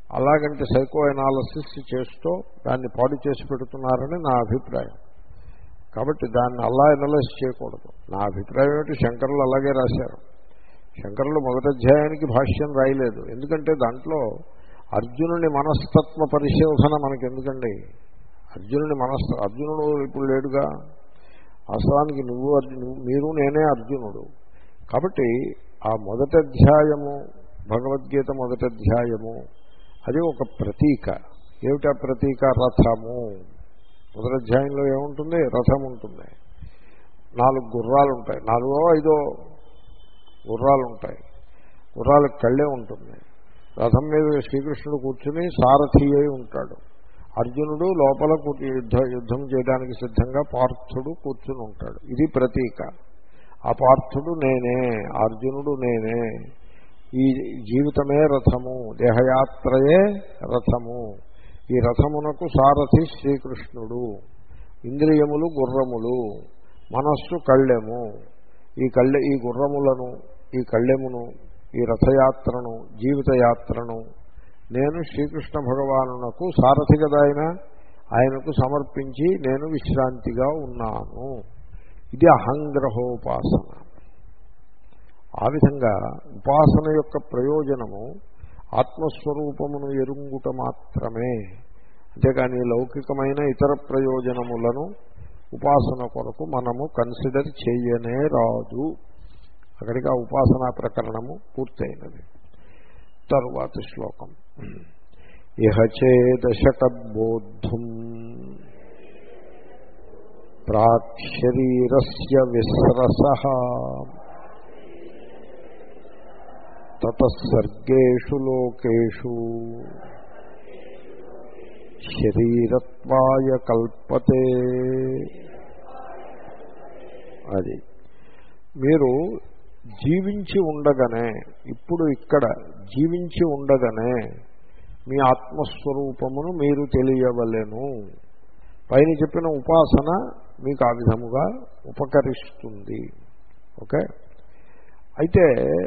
అలాగంటే సైకో ఎనాలిసిస్ చేస్తూ దాన్ని పాడు చేసి పెడుతున్నారని నా అభిప్రాయం. కాబట్టి దాన్ని అలా ఎనలైజ్ చేయకూడదు. నా అభిప్రాయం ఏమిటి, శంకరులు అలాగే రాశారు. శంకరులు మొదటి అధ్యాయానికి భాష్యం రాయలేదు, ఎందుకంటే దాంట్లో అర్జునుని మనస్తత్వ పరిశోధన మనకి ఎందుకండి. అర్జునుని మనస్త అర్జునుడు ఇప్పుడు లేడుగా, వాస్తవానికి నువ్వు అర్జును, మీరు నేనే అర్జునుడు. కాబట్టి ఆ మొదటి అధ్యాయము భగవద్గీత మొదటి అధ్యాయము అది ఒక ప్రతీక. ఏమిటా ప్రతీక? రథము. మొదటి అధ్యాయంలో ఏముంటుంది? రథం ఉంటుంది. నాలుగు గుర్రాలు ఉంటాయి, నాలుగో ఐదో గుర్రాలు ఉంటాయి. గుర్రాలకు కళ్ళే ఉంటుంది. రథం మీద శ్రీకృష్ణుడు కూర్చుని సారథి అయి ఉంటాడు. అర్జునుడు లోపల యుద్ధ యుద్ధం చేయడానికి సిద్ధంగా పార్థుడు కూర్చుని ఉంటాడు. ఇది ప్రతీక. ఆ పార్థుడు నేనే, అర్జునుడు నేనే. ఈ జీవితమే రథము, దేహయాత్రయే రథము. ఈ రథమునకు సారథి శ్రీకృష్ణుడు. ఇంద్రియములు గుర్రములు, మనస్సు కళ్ళెము. ఈ కళ్ళె ఈ గుర్రములను, ఈ కళ్ళెమును, ఈ రథయాత్రను, జీవితయాత్రను నేను శ్రీకృష్ణ భగవానునకు సారథి కదా ఆయన, ఆయనకు సమర్పించి నేను విశ్రాంతిగా ఉన్నాను. ఇది అహంగ్రహోపాసన. ఆ విధంగా ఉపాసన యొక్క ప్రయోజనము ఆత్మస్వరూపమును ఎరుంగుట మాత్రమే. అంతేకాని లౌకికమైన ఇతర ప్రయోజనములను ఉపాసన కొరకు మనము కన్సిడర్ చేయనే రాదు. అక్కడికి ఆ ఉపాసనా ప్రకరణము పూర్తయినది. తరువాత శ్లోకం. ఇహ చేదశకద్బోద్ధుం ప్రాక్ శరీరస్య విస్రసః తతస్సర్గేషు లోకేషు శరీరత్వాయ కల్పతే. అది మీరు జీవించి ఉండగానే, ఇప్పుడు ఇక్కడ జీవించి ఉండగానే మీ ఆత్మస్వరూపమును మీరు తెలియవలెను. పైన చెప్పిన ఉపాసన మీకు ఆ విధముగా ఉపకరిస్తుంది. ఓకే. అయితే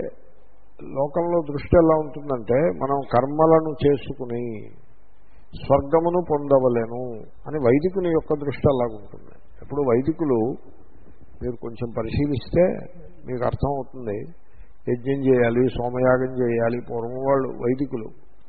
లోకంలో దృష్టి ఎలా ఉంటుందంటే, మనం కర్మలను చేసుకుని స్వర్గమును పొందవలెను అని వైదికుని యొక్క దృష్టి అలాగుంటుంది. ఇప్పుడు వైదికులు మీరు కొంచెం పరిశీలిస్తే మీకు అర్థమవుతుంది. యజ్ఞం చేయాలి, సోమయాగం చేయాలి. పూర్వం వాళ్ళు వైదికులు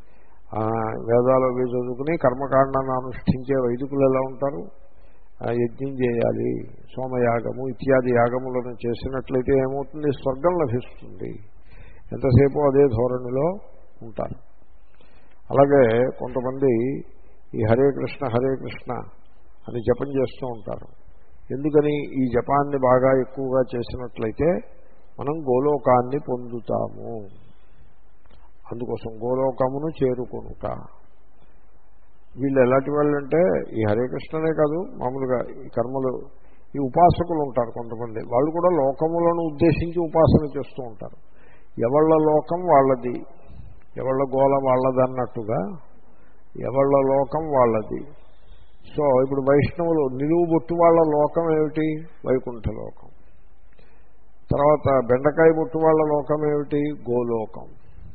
వేదాలు అవి చదువుకుని కర్మకాండాన్ని అనుష్ఠించే వైదికులు ఎలా ఉంటారు? యజ్ఞం చేయాలి, సోమయాగము ఇత్యాది యాగములను చేసినట్లయితే ఏమవుతుంది? స్వర్గం లభిస్తుంది. ఎంతసేపు అదే ధోరణిలో ఉంటారు. అలాగే కొంతమంది ఈ హరే కృష్ణ హరే కృష్ణ అని జపం చేస్తూ ఉంటారు. ఎందుకని? ఈ జపాన్ని బాగా ఎక్కువగా చేసినట్లయితే మనం గోలోకాన్ని పొందుతాము. అందుకోసం గోలోకమును చేరుకొనుట. వీళ్ళు ఎలాంటి వాళ్ళు అంటే, ఈ హరే కృష్ణనే కాదు, మామూలుగా ఈ కర్మలు, ఈ ఉపాసకులు ఉంటారు కొంతమంది, వాళ్ళు కూడా లోకములను ఉద్దేశించి ఉపాసన చేస్తూ ఉంటారు. ఎవళ్ళ లోకం వాళ్ళది, ఎవళ్ళ గోల వాళ్ళది అన్నట్టుగా ఎవళ్ళ లోకం వాళ్ళది. సో ఇప్పుడు వైష్ణవులు నిలువు బొట్టు వాళ్ళ లోకం ఏమిటి? వైకుంఠ లోకం. తర్వాత బెండకాయ బొట్టు వాళ్ళ లోకం ఏమిటి? గోలోకం.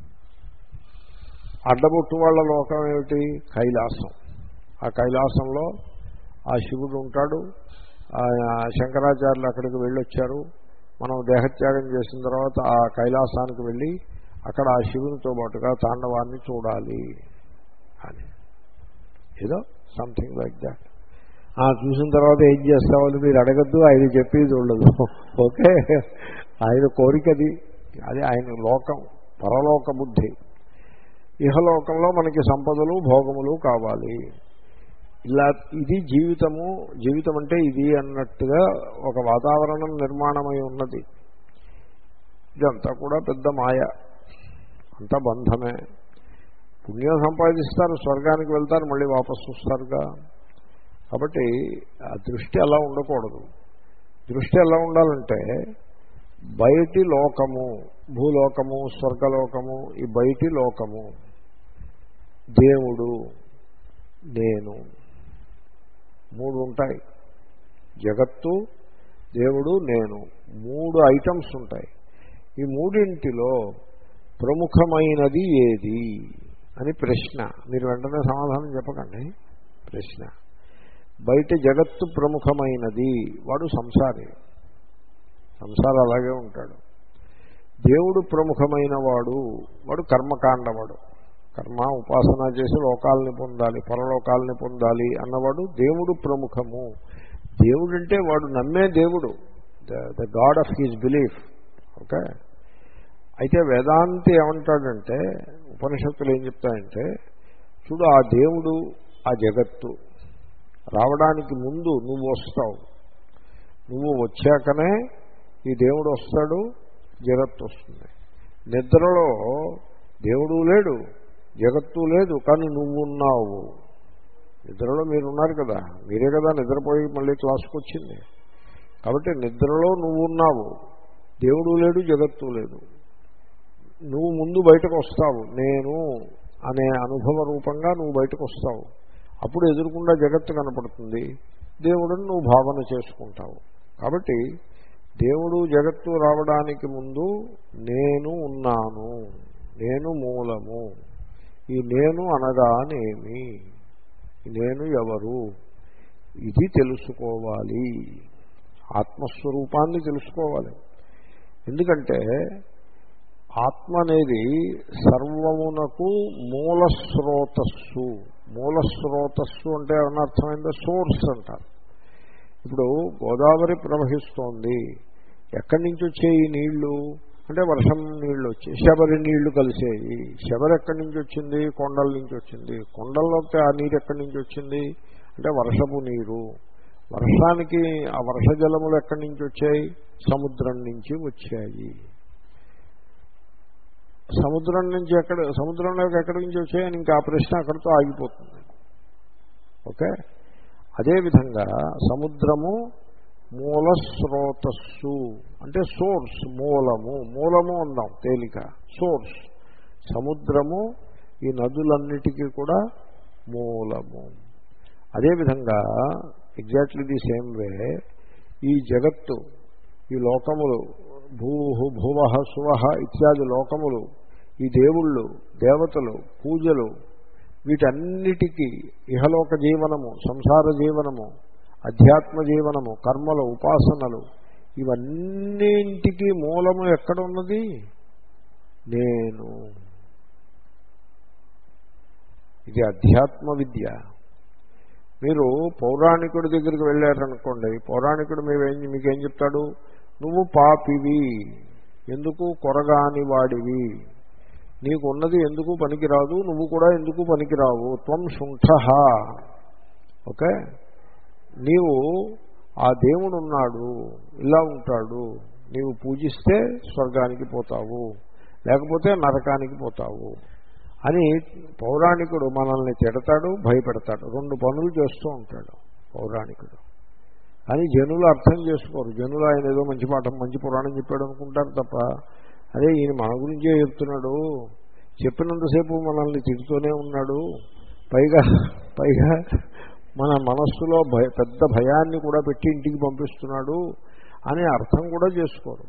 అడ్డబొట్టు వాళ్ళ లోకం ఏమిటి? కైలాసం. ఆ కైలాసంలో ఆ శివుడు ఉంటాడు. శంకరాచార్యులు అక్కడికి వెళ్ళొచ్చారు. మనం దేహత్యాగం చేసిన తర్వాత ఆ కైలాసానికి వెళ్ళి అక్కడ ఆ శివునితో పాటుగా తాండవాన్ని చూడాలి అని, ఏదో సంథింగ్ లైక్ దాట్. చూసిన తర్వాత ఏం చేస్తామని మీరు అడగద్దు, ఆయన చెప్పేది ఉండదు. ఓకే, ఆయన కోరికది, అది ఆయన లోకం, పరలోక బుద్ధి. ఇహలోకంలో మనకి సంపదలు భోగములు కావాలి. ఇలా ఇది జీవితము. జీవితం అంటే ఇది అన్నట్టుగా ఒక వాతావరణం నిర్మాణమై ఉన్నది. ఇదంతా కూడా పెద్ద మాయ, అంతా బంధమే. పుణ్యం సంపాదిస్తారు, స్వర్గానికి వెళ్తారు, మళ్ళీ వాపసు వస్తారుగా. కాబట్టి ఆ దృష్టి అలా ఉండకూడదు. దృష్టి ఎలా ఉండాలంటే, బయటి లోకము, భూలోకము, స్వర్గలోకము, ఈ బయటి లోకము, దేవుడు, నేను, మూడు ఉంటాయి. జగత్తు, దేవుడు, నేను, మూడు ఐటమ్స్ ఉంటాయి. ఈ మూడింటిలో ప్రముఖమైనది ఏది అని ప్రశ్న. మీరు వెంటనే సమాధానం చెప్పకండి. ప్రశ్న. బయట జగత్తు ప్రముఖమైనది, వాడు సంసారి, సంసారం అలాగే ఉంటాడు. దేవుడు ప్రముఖమైన వాడు, వాడు కర్మకాండవాడు, కర్మ ఉపాసన చేసి లోకాలని పొందాలి, పరలోకాలని పొందాలి అన్నవాడు దేవుడు ప్రముఖము. దేవుడు అంటే వాడు నమ్మే దేవుడు, the God of his belief. Okay. అయితే వేదాంతి ఏమంటాడంటే, ఉపనిషత్తులు ఏం చెప్తాయంటే, చూడు ఆ దేవుడు ఆ జగత్తు రావడానికి ముందు నువ్వు వస్తావు, నువ్వు వచ్చాకనే ఈ దేవుడు వస్తాడు, జగత్తు వస్తుంది. నిద్రలో దేవుడు లేడు, జగత్తు లేదు, కానీ నువ్వు ఉన్నావు. నిద్రలో మీరున్నారు కదా, మీరే కదా నిద్రపోయి మళ్ళీ క్లాసుకు వచ్చింది. కాబట్టి నిద్రలో నువ్వు ఉన్నావు, దేవుడు లేడు, జగత్తు లేదు. నువ్వు ముందు బయటకు వస్తావు, నేను అనే అనుభవ రూపంగా నువ్వు బయటకు వస్తావు. అప్పుడు ఎదురుకుండా జగత్తు కనపడుతుంది, దేవుడిని నువ్వు భావన చేసుకుంటావు. కాబట్టి దేవుడు జగత్తు రావడానికి ముందు నేను ఉన్నాను, నేను మూలము. ఈ నేను అనగానేమి, నేను ఎవరు, ఇది తెలుసుకోవాలి. ఆత్మస్వరూపాన్ని తెలుసుకోవాలి. ఎందుకంటే ఆత్మ అనేది సర్వమునకు మూలస్రోతస్సు. మూలస్రోతస్సు అంటే ఏమన్నా అర్థమైందో, సోర్స్ అంటారు. ఇప్పుడు గోదావరి ప్రవహిస్తోంది, ఎక్కడి నుంచి వచ్చాయి ఈ నీళ్లు అంటే వర్షం నీళ్లు వచ్చాయి, శబరి నీళ్లు కలిసేయి. శబరి ఎక్కడి నుంచి వచ్చింది, కొండల నుంచి వచ్చింది. కొండల్లోకి ఆ నీరు ఎక్కడి నుంచి వచ్చింది అంటే వర్షపు నీరు. వర్షానికి ఆ వర్ష జలములు ఎక్కడి నుంచి వచ్చాయి, సముద్రం నుంచి వచ్చాయి. సముద్రం నుంచి ఎక్కడ, సముద్రంలోకి ఎక్కడి నుంచి వచ్చాయని ఇంకా ఆ ప్రశ్న అక్కడితో ఆగిపోతుంది. ఓకే. అదేవిధంగా సముద్రము మూలస్రోతస్సు అంటే సోర్స్, మూలము. మూలము అందాం తేలిక, సోర్స్. సముద్రము ఈ నదులన్నిటికీ కూడా మూలము. అదేవిధంగా ఎగ్జాక్ట్లీ ది సేమ్ వే ఈ జగత్తు, ఈ లోకములు, భూ భువ సువ ఇత్యాది లోకములు, ఈ దేవుళ్ళు, దేవతలు, పూజలు, వీటన్నిటికీ ఇహలోక జీవనము, సంసార జీవనము, అధ్యాత్మ జీవనము, కర్మలు, ఉపాసనలు, ఇవన్నింటికీ మూలము ఎక్కడ ఉన్నది, నేను. ఇది అధ్యాత్మ విద్య. మీరు పౌరాణికుడి దగ్గరికి వెళ్ళారనుకోండి, పౌరాణికుడు మీవేం మీకేం చెప్తాడు, నువ్వు పాపివి, ఎందుకు కొరగాని వాడివి, నీకు ఉన్నది ఎందుకు పనికిరాదు, నువ్వు కూడా ఎందుకు పనికిరావు, త్వం శుంఠః. ఓకే. నీవు ఆ దేవుడు ఉన్నాడు, ఇలా ఉంటాడు, నీవు పూజిస్తే స్వర్గానికి పోతావు, లేకపోతే నరకానికి పోతావు అని పౌరాణికుడు మనల్ని తిడతాడు, భయపెడతాడు. రెండు పనులు చేస్తూ ఉంటాడు పౌరాణికుడు. అని జనులు అర్థం చేసుకోరు. జనులు ఆయన ఏదో మంచి పాఠం, మంచి పురాణం చెప్పాడు అనుకుంటారు తప్ప, అదే ఈయన మన గురించే చెప్తున్నాడు, చెప్పినంతసేపు మనల్ని తిడుతూనే ఉన్నాడు, పైగా పైగా మన మనస్సులో భయ పెద్ద భయాన్ని కూడా పెట్టి ఇంటికి పంపిస్తున్నాడు అనే అర్థం కూడా చేసుకోరు.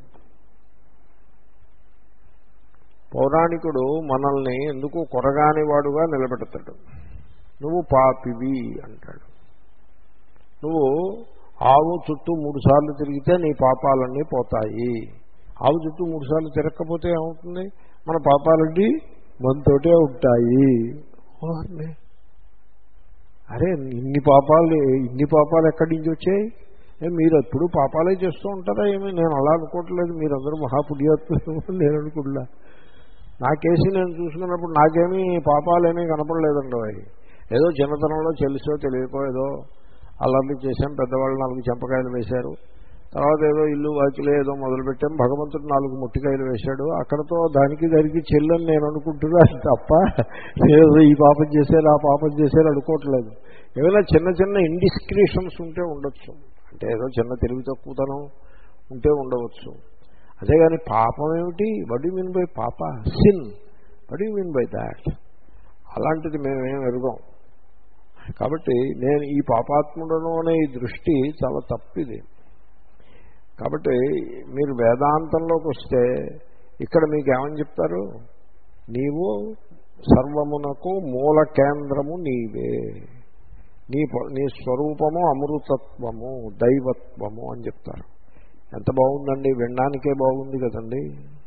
పౌరాణికుడు మనల్ని ఎందుకు కొరగాని వాడుగా నిలబెడతాడు. నువ్వు పాపివి అంటాడు. నువ్వు ఆవు చుట్టూ మూడు సార్లు తిరిగితే నీ పాపాలన్నీ పోతాయి. ఆవు చుట్టూ మూడు సార్లు తిరగకపోతే ఏమవుతుంది, మన పాపాలన్నీ మనతోటే ఉంటాయి. అరే ఇన్ని పాపాలు ఇన్ని పాపాలు ఎక్కడి నుంచి వచ్చాయి, మీరు ఎప్పుడు పాపాలే చేస్తూ ఉంటారా ఏమి? నేను అలా అనుకోవట్లేదు, మీరందరూ మహాపుణ్యాత్ములు నేను అనుకుంటా. నా కేసు నేను చూసుకున్నప్పుడు నాకేమీ పాపాలేమీ కనపడలేదండి. ఏదో చిన్నతనంలో తెలుసో తెలియకో ఏదో అల్లర్లు చేశాం, పెద్దవాళ్ళు నాలుగు చెంపకాయలు వేశారు, తర్వాత ఏదో ఇల్లు వాకిలే ఏదో మొదలుపెట్టాం, భగవంతుడు నాలుగు ముట్టికాయలు వేశాడు, అక్కడతో దానికి దానికి చెల్లని నేను అనుకుంటున్నాను తప్ప ఏదో ఈ పాపం చేశారు ఆ పాపం చేశారు అనుకోవట్లేదు. ఏమైనా చిన్న చిన్న ఇండిస్క్రిషన్స్ ఉంటే ఉండొచ్చు, అంటే ఏదో చిన్న తెలివి తక్కువతనం ఉంటే ఉండవచ్చు. అంతేగాని పాపం ఏమిటి, వాట్ యు మీన్ బై పాప, sin, what you mean by that, అలాంటిది మేమేం ఎరుగాం. కాబట్టి నేను ఈ పాపాత్ముడను అనే ఈ దృష్టి చాలా తప్పిది. కాబట్టి మీరు వేదాంతంలోకి వస్తే ఇక్కడ మీకు ఏమని చెప్తారు, నీవు సర్వమునకు మూల కేంద్రము నీవే, నీ నీ స్వరూపము అమృతత్వము దైవత్వము అని చెప్తారు. ఎంత బాగుందండి, వినడానికే బాగుంది కదండి.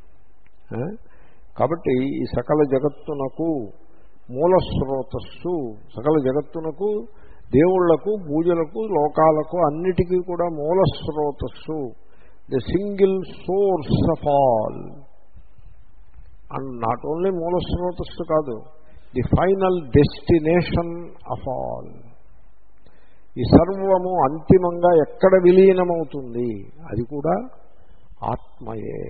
కాబట్టి ఈ సకల జగత్తునకు మూల స్రోతస్సు, సకల జగత్తునకు దేవుళ్లకు పూజలకు లోకాలకు అన్నిటికీ కూడా మూల స్రోతస్సు, the single source of all. And not only మూల స్రోతస్సు కాదు, the final destination of all. ఈ సర్వము అంతిమంగా ఎక్కడ విలీనమవుతుంది, అది కూడా ఆత్మయే.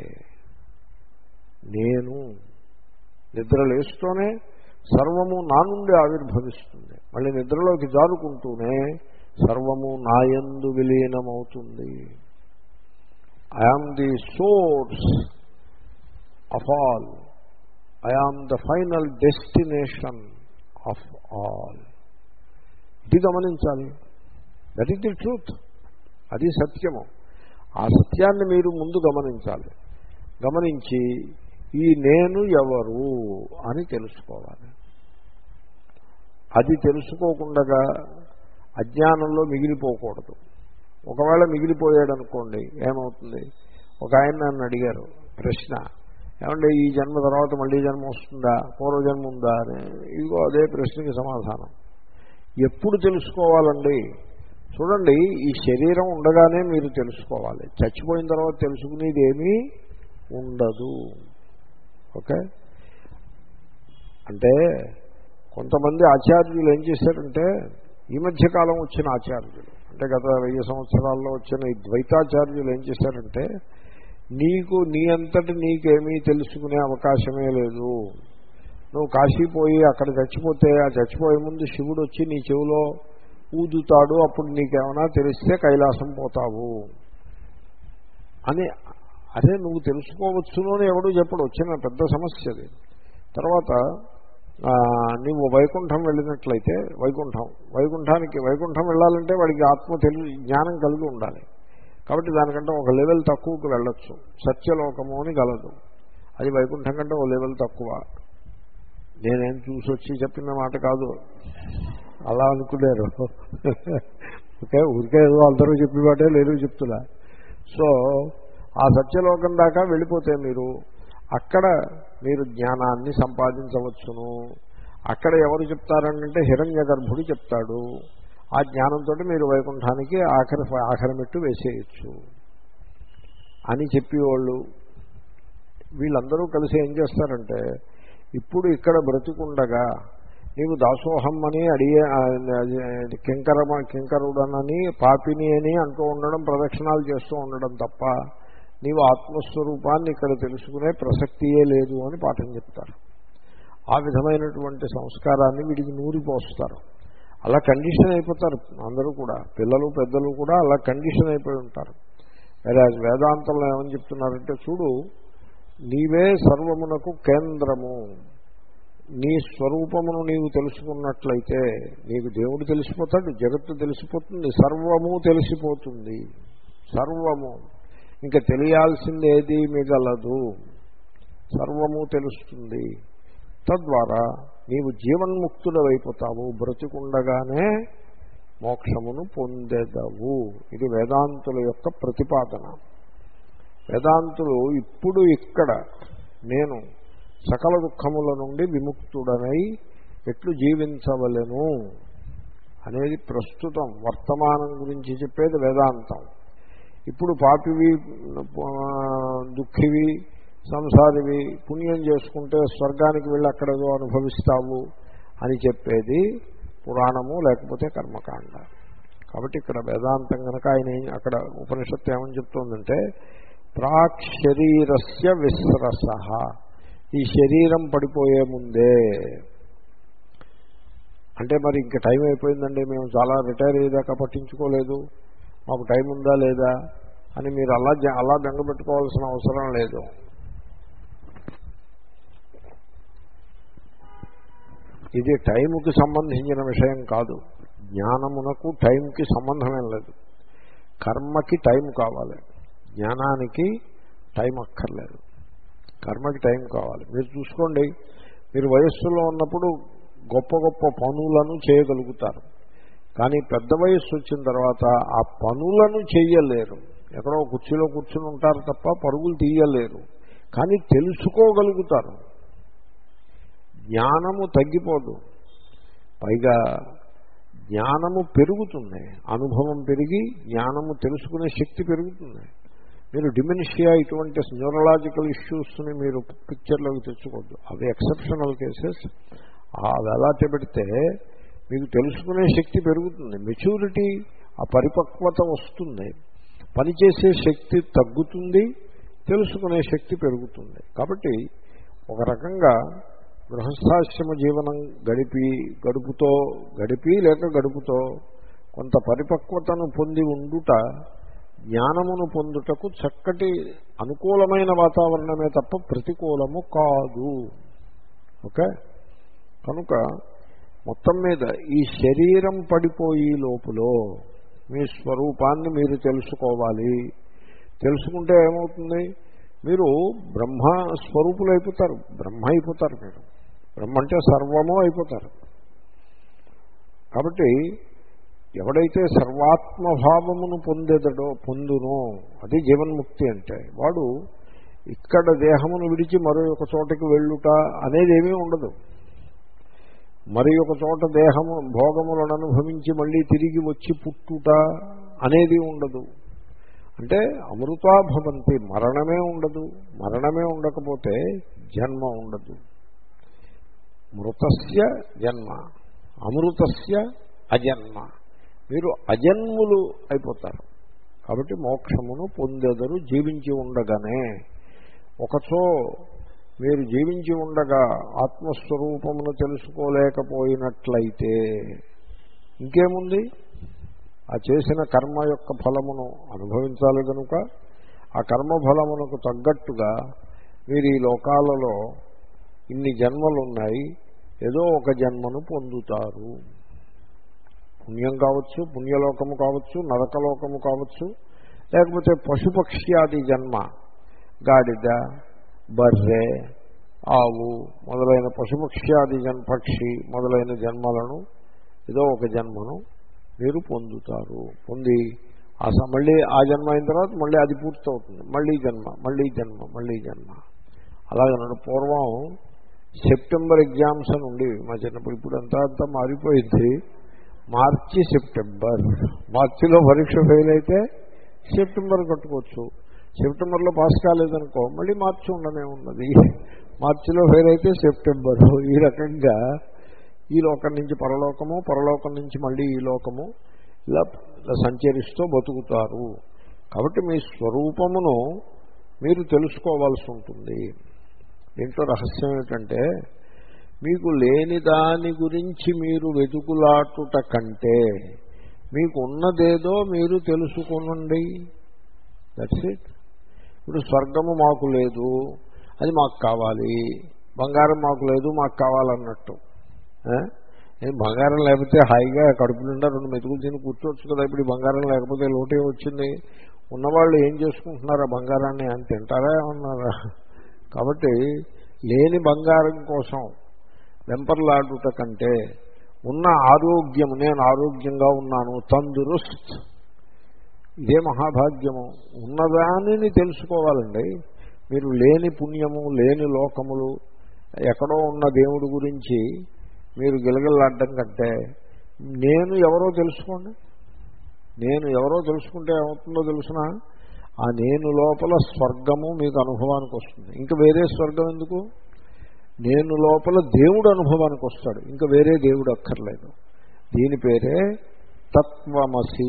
నేను నిద్రలేస్తూనే సర్వము నా నుండి ఆవిర్భవిస్తుంది, మళ్ళీ నిద్రలోకి జారుకుంటూనే సర్వము నాయందు విలీనమవుతుంది. I am the source of all, I am the final destination of all. ఇది గమనించాలి. That is the truth. అది సత్యము. ఆ సత్యాన్ని మీరు ముందు గమనించాలి. గమనించి ఈ నేను ఎవరు అని తెలుసుకోవాలి. అది తెలుసుకోకుండా అజ్ఞానంలో మిగిలిపోకూడదు. ఒకవేళ మిగిలిపోయాడు అనుకోండి, ఏమవుతుంది? ఒక ఆయన నన్ను అడిగారు ప్రశ్న, ఏమంటే ఈ జన్మ తర్వాత మళ్ళీ జన్మ వస్తుందా, పూర్వజన్మ ఉందా అని. ఇదిగో అదే ప్రశ్నకి సమాధానం. ఎప్పుడు తెలుసుకోవాలండి? చూడండి, ఈ శరీరం ఉండగానే మీరు తెలుసుకోవాలి. చచ్చిపోయిన తర్వాత తెలుసుకునేది ఏమీ ఉండదు. ఓకే. అంటే కొంతమంది ఆచార్యులు ఏం చేశారంటే, ఈ మధ్యకాలం వచ్చిన ఆచార్యులు అంటే గత వెయ్యి సంవత్సరాల్లో వచ్చిన ఈ ద్వైతాచార్యులు ఏం చేశారంటే, నీకు నీ అంతటి నీకేమీ తెలుసుకునే అవకాశమే లేదు. నువ్వు కాశీపోయి అక్కడ చచ్చిపోతే ఆ చచ్చిపోయే ముందు శివుడు వచ్చి నీ చెవిలో ఊదుతాడు, అప్పుడు నీకేమైనా తెలిస్తే కైలాసం పోతావు అని. అదే నువ్వు తెలుసుకోవచ్చును అని ఎవడూ చెప్పడు. వచ్చిన పెద్ద సమస్య అది. తర్వాత నువ్వు వైకుంఠం వెళ్ళినట్లయితే, వైకుంఠం వైకుంఠానికి వైకుంఠం వెళ్ళాలంటే వాడికి ఆత్మ తెలు జ్ఞానం కలిగి ఉండాలి. కాబట్టి దానికంటే ఒక లెవెల్ తక్కువకు వెళ్ళొచ్చు. సత్యలోకము అని గలదు, అది వైకుంఠం కంటే ఒక లెవెల్ తక్కువ. నేనేం చూసి వచ్చి చెప్పిన మాట కాదు, అలా అనుకున్నారు. ఓకే, ఊరికే ఏదో అందరూ చెప్పినవాటే లేదు చెప్తున్నా. సో ఆ సత్యలోకం దాకా వెళ్ళిపోతే మీరు అక్కడ మీరు జ్ఞానాన్ని సంపాదించవచ్చును. అక్కడ ఎవరు చెప్తారంటే హిరణ్య గర్భుడు చెప్తాడు. ఆ జ్ఞానంతో మీరు వైకుంఠానికి ఆఖరి ఆఖరి మెట్టు వేసేయచ్చు అని చెప్పేవాళ్ళు. వీళ్ళందరూ కలిసి ఏం చేస్తారంటే, ఇప్పుడు ఇక్కడ బ్రతికుండగా నీవు దాసోహం అని అడిగే కింకర కింకరుడనని పాపిని అని అంటూ ఉండడం, ప్రదక్షిణాలు చేస్తూ ఉండడం తప్ప నీవు ఆత్మస్వరూపాన్ని ఇక్కడ తెలుసుకునే ప్రసక్తియే లేదు అని పాఠం చెప్తారు. ఆ విధమైనటువంటి సంస్కారాన్ని వీడికి నూరిపోస్తారు. అలా కండిషన్ అయిపోతారు అందరూ కూడా, పిల్లలు పెద్దలు కూడా అలా కండిషన్ అయిపోయి ఉంటారు. వేరే వేదాంతంలో ఏమని చెప్తున్నారంటే, చూడు, నీవే సర్వమునకు కేంద్రము. నీ స్వరూపమును నీవు తెలుసుకున్నట్లయితే నీకు దేవుడు తెలిసిపోతాడు, జగత్తు తెలిసిపోతుంది, సర్వము తెలిసిపోతుంది. సర్వము ఇంకా తెలియాల్సింది ఏది మిగలదు, సర్వము తెలుస్తుంది. తద్వారా నీవు జీవన్ముక్తుడవైపోతావు, బ్రతికుండగానే మోక్షమును పొందేదవు. ఇది వేదాంతుల యొక్క ప్రతిపాదన. వేదాంతులు ఇప్పుడు ఇక్కడ నేను సకల దుఃఖముల నుండి విముక్తుడనై ఎట్లు జీవించవలెను అనేది ప్రస్తుతం వర్తమానం గురించి చెప్పేది వేదాంతం. ఇప్పుడు పాపివి, దుఃఖివి, సంసారివి, పుణ్యం చేసుకుంటే స్వర్గానికి వెళ్ళి అక్కడేదో అనుభవిస్తావు అని చెప్పేది పురాణము, లేకపోతే కర్మకాండ. కాబట్టి ఇక్కడ వేదాంతం కనుక ఆయన అక్కడ ఉపనిషత్తు ఏమని చెప్తోందంటే, ప్రాక్ శరీరస్య విస్రస, ఈ శరీరం పడిపోయే ముందే. అంటే మరి ఇంక టైం అయిపోయిందండి, మేము చాలా రిటైర్ అయ్యేదాకా పట్టించుకోలేదు, మాకు టైం ఉందా లేదా అని మీరు అలా అలా బెంగపెట్టుకోవాల్సిన అవసరం లేదు. ఇది టైముకి సంబంధించిన విషయం కాదు. జ్ఞానమునకు టైంకి సంబంధమేం లేదు. కర్మకి టైం కావాలి, జ్ఞానానికి టైం అక్కర్లేదు. కర్మకి టైం కావాలి. మీరు చూసుకోండి, మీరు వయస్సులో ఉన్నప్పుడు గొప్ప గొప్ప పనులను చేయగలుగుతారు. కానీ పెద్ద వయస్సు వచ్చిన తర్వాత ఆ పనులను చేయలేరు. ఎక్కడో కుర్చీలో కూర్చుని ఉంటారు తప్ప పరుగులు తీయలేరు. కానీ తెలుసుకోగలుగుతారు. జ్ఞానము తగ్గిపోదు, పైగా జ్ఞానము పెరుగుతుంది. అనుభవం పెరిగి జ్ఞానము తెలుసుకునే శక్తి పెరుగుతుంది. మీరు డిమెన్షియా ఇటువంటి న్యూరలాజికల్ ఇష్యూస్ని మీరు పిక్చర్లోకి తెచ్చుకోవద్దు. అవి ఎక్సెప్షనల్ కేసెస్. అవి ఎలా పెడితే మీకు తెలుసుకునే శక్తి పెరుగుతుంది. మెచ్యూరిటీ, ఆ పరిపక్వత వస్తుంది. పనిచేసే శక్తి తగ్గుతుంది, తెలుసుకునే శక్తి పెరుగుతుంది. కాబట్టి ఒక రకంగా గృహస్థాశ్రమ జీవనం గడిపి గడుపుతో గడిపి లేక గడుపుతో కొంత పరిపక్వతను పొంది ఉండుట జ్ఞానమును పొందుటకు చక్కటి అనుకూలమైన వాతావరణమే తప్ప ప్రతికూలము కాదు. ఓకే, కనుక మొత్తం మీద ఈ శరీరం పడిపోయి లోపల మీ స్వరూపాన్ని మీరు తెలుసుకోవాలి. తెలుసుకుంటే ఏమవుతుంది? మీరు బ్రహ్మ స్వరూపులు అయిపోతారు, బ్రహ్మ అయిపోతారు. మీరు బ్రహ్మ అంటే సర్వము అయిపోతారు. కాబట్టి ఎవడైతే సర్వాత్మభావమును పొందేదడో పొందునో అది జీవన్ముక్తి అంటే, వాడు ఇక్కడ దేహమును విడిచి మరో ఒక చోటకి వెళ్ళుట అనేది ఏమీ ఉండదు. మరి ఒక చోట దేహము భోగములను అనుభవించి మళ్ళీ తిరిగి వచ్చి పుట్టుట అనేది ఉండదు. అంటే అమృతా భవంతి, మరణమే ఉండదు. మరణమే ఉండకపోతే జన్మ ఉండదు. మృతస్య జన్మ, అమృతస్య అజన్మ. మీరు అజన్ములు అయిపోతారు. కాబట్టి మోక్షమును పొందెదరు జీవించి ఉండగానే. ఒకచో మీరు జీవించి ఉండగా ఆత్మస్వరూపమును తెలుసుకోలేకపోయినట్లయితే ఇంకేముంది? ఆ చేసిన కర్మ యొక్క ఫలమును అనుభవించాలి కనుక ఆ కర్మఫలమునకు తగ్గట్టుగా మీరు ఈ లోకాలలో ఇన్ని జన్మలున్నాయి, ఏదో ఒక జన్మను పొందుతారు. పుణ్యం కావచ్చు, పుణ్యలోకము కావచ్చు, నరకలోకము కావచ్చు, లేకపోతే పశుపక్ష్యాది జన్మ, గాడిద, బర్రె, ఆవు మొదలైన పశుపక్ష్యాది జన్ పక్షి మొదలైన జన్మలను ఏదో ఒక జన్మను మీరు పొందుతారు. పొంది ఆ మళ్ళీ ఆ జన్మ అయిన తర్వాత మళ్ళీ అది పూర్తవుతుంది. మళ్ళీ జన్మ, మళ్ళీ జన్మ, మళ్ళీ జన్మ. అలాగన్నాడు. పూర్వం సెప్టెంబర్ ఎగ్జామ్స్ అని ఉండేవి మా చిన్నప్పుడు. ఇప్పుడు అంతా అంతా మారిపోయింది. మార్చి సెప్టెంబర్, మార్చిలో పరీక్ష ఫెయిల్ అయితే సెప్టెంబర్ కట్టుకోవచ్చు. సెప్టెంబర్లో పాస్ కాలేదనుకో మళ్ళీ మార్చి ఉండనే ఉన్నది. మార్చిలో ఫెయిల్ అయితే సెప్టెంబర్. ఈ రకంగా ఈ లోకం నుంచి పరలోకము, పరలోకం నుంచి మళ్ళీ ఈ లోకము, ఇలా సంచరిస్తూ బతుకుతారు. కాబట్టి మీ స్వరూపమును మీరు తెలుసుకోవాల్సి ఉంటుంది. దీంట్లో రహస్యం ఏమిటంటే, మీకు లేని దాని గురించి మీరు వెతుకులాటుట కంటే మీకు ఉన్నదేదో మీరు తెలుసుకొనండి. That's it. ఇప్పుడు స్వర్గము మాకు లేదు, అది మాకు కావాలి. బంగారం మాకు లేదు, మాకు కావాలన్నట్టు. బంగారం లేకపోతే హాయిగా కడుపు నిండా రెండు మెతుకులు తిని కూర్చోవచ్చు కదా. ఇప్పుడు బంగారం లేకపోతే లోటే వచ్చింది. ఉన్నవాళ్ళు ఏం చేసుకుంటున్నారా బంగారాన్ని? అని తింటారా ఏమన్నారా? కాబట్టి లేని బంగారం కోసం వెంపర్లాడుట కంటే ఉన్న ఆరోగ్యము, నేను ఆరోగ్యంగా ఉన్నాను, తందురుస్త్, ఇదే మహాభాగ్యము. ఉన్నదానిని తెలుసుకోవాలండి. మీరు లేని పుణ్యము, లేని లోకములు, ఎక్కడో ఉన్న దేవుడి గురించి మీరు గిలగిల్లాడడం కంటే నేను ఎవరో తెలుసుకోండి. నేను ఎవరో తెలుసుకుంటే ఏమవుతుందో తెలుసిన, ఆ నేను లోపల స్వర్గము మీకు అనుభవానికి వస్తుంది. ఇంకా వేరే స్వర్గం ఎందుకు? నేను లోపల దేవుడు అనుభవానికి వస్తాడు. ఇంకా వేరే దేవుడు అక్కర్లేదు. దీని పేరే తత్వమసి.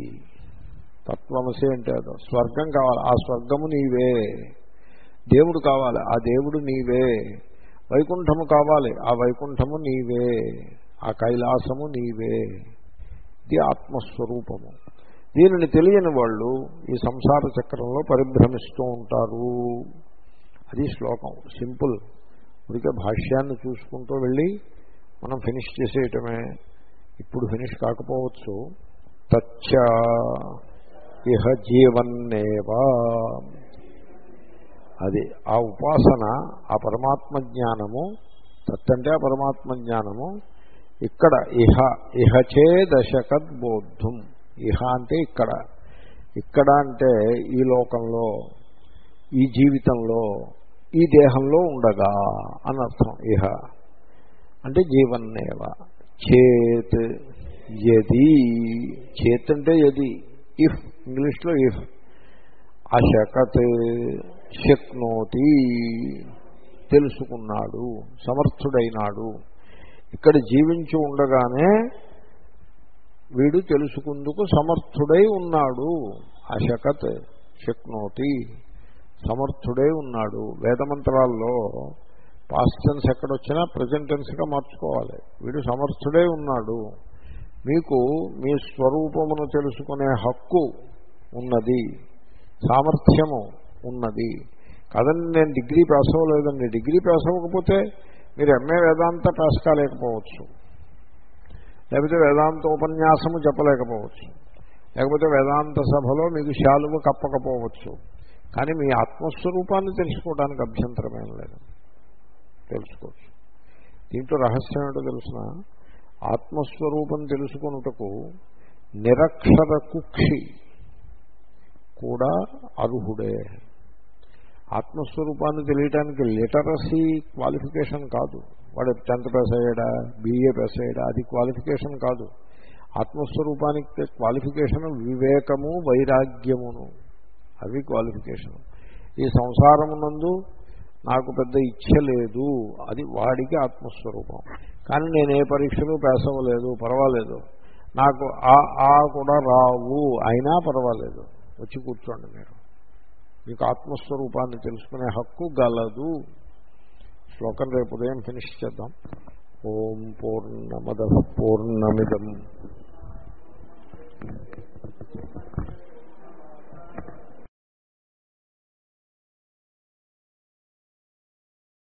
తత్వమసి అంటే అదో స్వర్గం కావాలి, ఆ స్వర్గము నీవే. దేవుడు కావాలి, ఆ దేవుడు నీవే. వైకుంఠము కావాలి, ఆ వైకుంఠము నీవే. ఆ కైలాసము నీవే. ఇది ఆత్మస్వరూపము. దీనిని తెలియని వాళ్ళు ఈ సంసార చక్రంలో పరిభ్రమిస్తూ ఉంటారు. అది శ్లోకం. సింపుల్. ఉడికే భాష్యాన్ని చూసుకుంటూ వెళ్ళి మనం ఫినిష్ చేసేయటమే. ఇప్పుడు ఫినిష్ కాకపోవచ్చు. తచ్చ ఇహ జీవన్నేవా, అది ఆ ఉపాసన, ఆ పరమాత్మ జ్ఞానము తత్ అంటే ఆ పరమాత్మ జ్ఞానము. ఇక్కడ ఇహ ఇహచే దశకద్బోద్ధం. ఇహ అంటే ఇక్కడ, ఇక్కడ అంటే ఈ లోకంలో, ఈ జీవితంలో, ఈ దేహంలో ఉండగా అనర్థం. ఇహ అంటే జీవన్నేవ. చేత్ యది, చేత్ అంటే యది, ఇఫ్, ఇంగ్లీష్లో ఇఫ్. అశకత్ శక్నోతి, తెలుసుకున్నాడు, సమర్థుడైనాడు. ఇక్కడ జీవించి ఉండగానే వీడు తెలుసుకుందుకు సమర్థుడై ఉన్నాడు. అశకత్ శక్నోతి, సమర్థుడై ఉన్నాడు. వేదమంత్రాల్లో పాస్ట్ టెన్స్ ఎక్కడొచ్చినా ప్రజెంట్ టెన్స్గా మార్చుకోవాలి. వీడు సమర్థుడై ఉన్నాడు. మీకు మీ స్వరూపమును తెలుసుకునే హక్కు ఉన్నది, సామర్థ్యము ఉన్నది. కాదండి నేను డిగ్రీ పాస్ అవ్వలేదండి. డిగ్రీ పాస్ అవ్వకపోతే మీరు ఎంఏ వేదాంత పాస్ కాలేకపోవచ్చు, లేకపోతే వేదాంత ఉపన్యాసము చెప్పలేకపోవచ్చు, లేకపోతే వేదాంత సభలో మీకు శాలువ కప్పకపోవచ్చు. కానీ మీ ఆత్మస్వరూపాన్ని తెలుసుకోవడానికి అభ్యంతరమేం లేదు, తెలుసుకోవచ్చు. దీంట్లో రహస్యం ఏంటో తెలుసిన, ఆత్మస్వరూపం తెలుసుకొనుటకు నిరక్షర కుక్షి కూడా అర్హుడే. ఆత్మస్వరూపాన్ని తెలియటానికి లిటరసీ క్వాలిఫికేషన్ కాదు. వాడు టెన్త్ పాస్ అయ్యాడా, బీఏ పాస్ అయ్యాడా, అది క్వాలిఫికేషన్ కాదు. ఆత్మస్వరూపానికి క్వాలిఫికేషన్ వివేకము, వైరాగ్యమును, అవి క్వాలిఫికేషన్. ఈ సంసారమునందు నాకు పెద్ద ఇచ్చ లేదు, అది వాడికి ఆత్మస్వరూపం. కానీ నేను ఏ పరీక్షలు పాస్ అవ్వలేదు, పర్వాలేదు, నాకు ఆ ఆ కూడా రావు, అయినా పర్వాలేదు, వచ్చి కూర్చోండి. మీరు మీకు ఆత్మస్వరూపాన్ని తెలుసుకునే హక్కు గలదు. శ్లోకం రేపు ఉదయం ఫినిష్ చేద్దాం. ఓం పూర్ణమద పూర్ణమిదం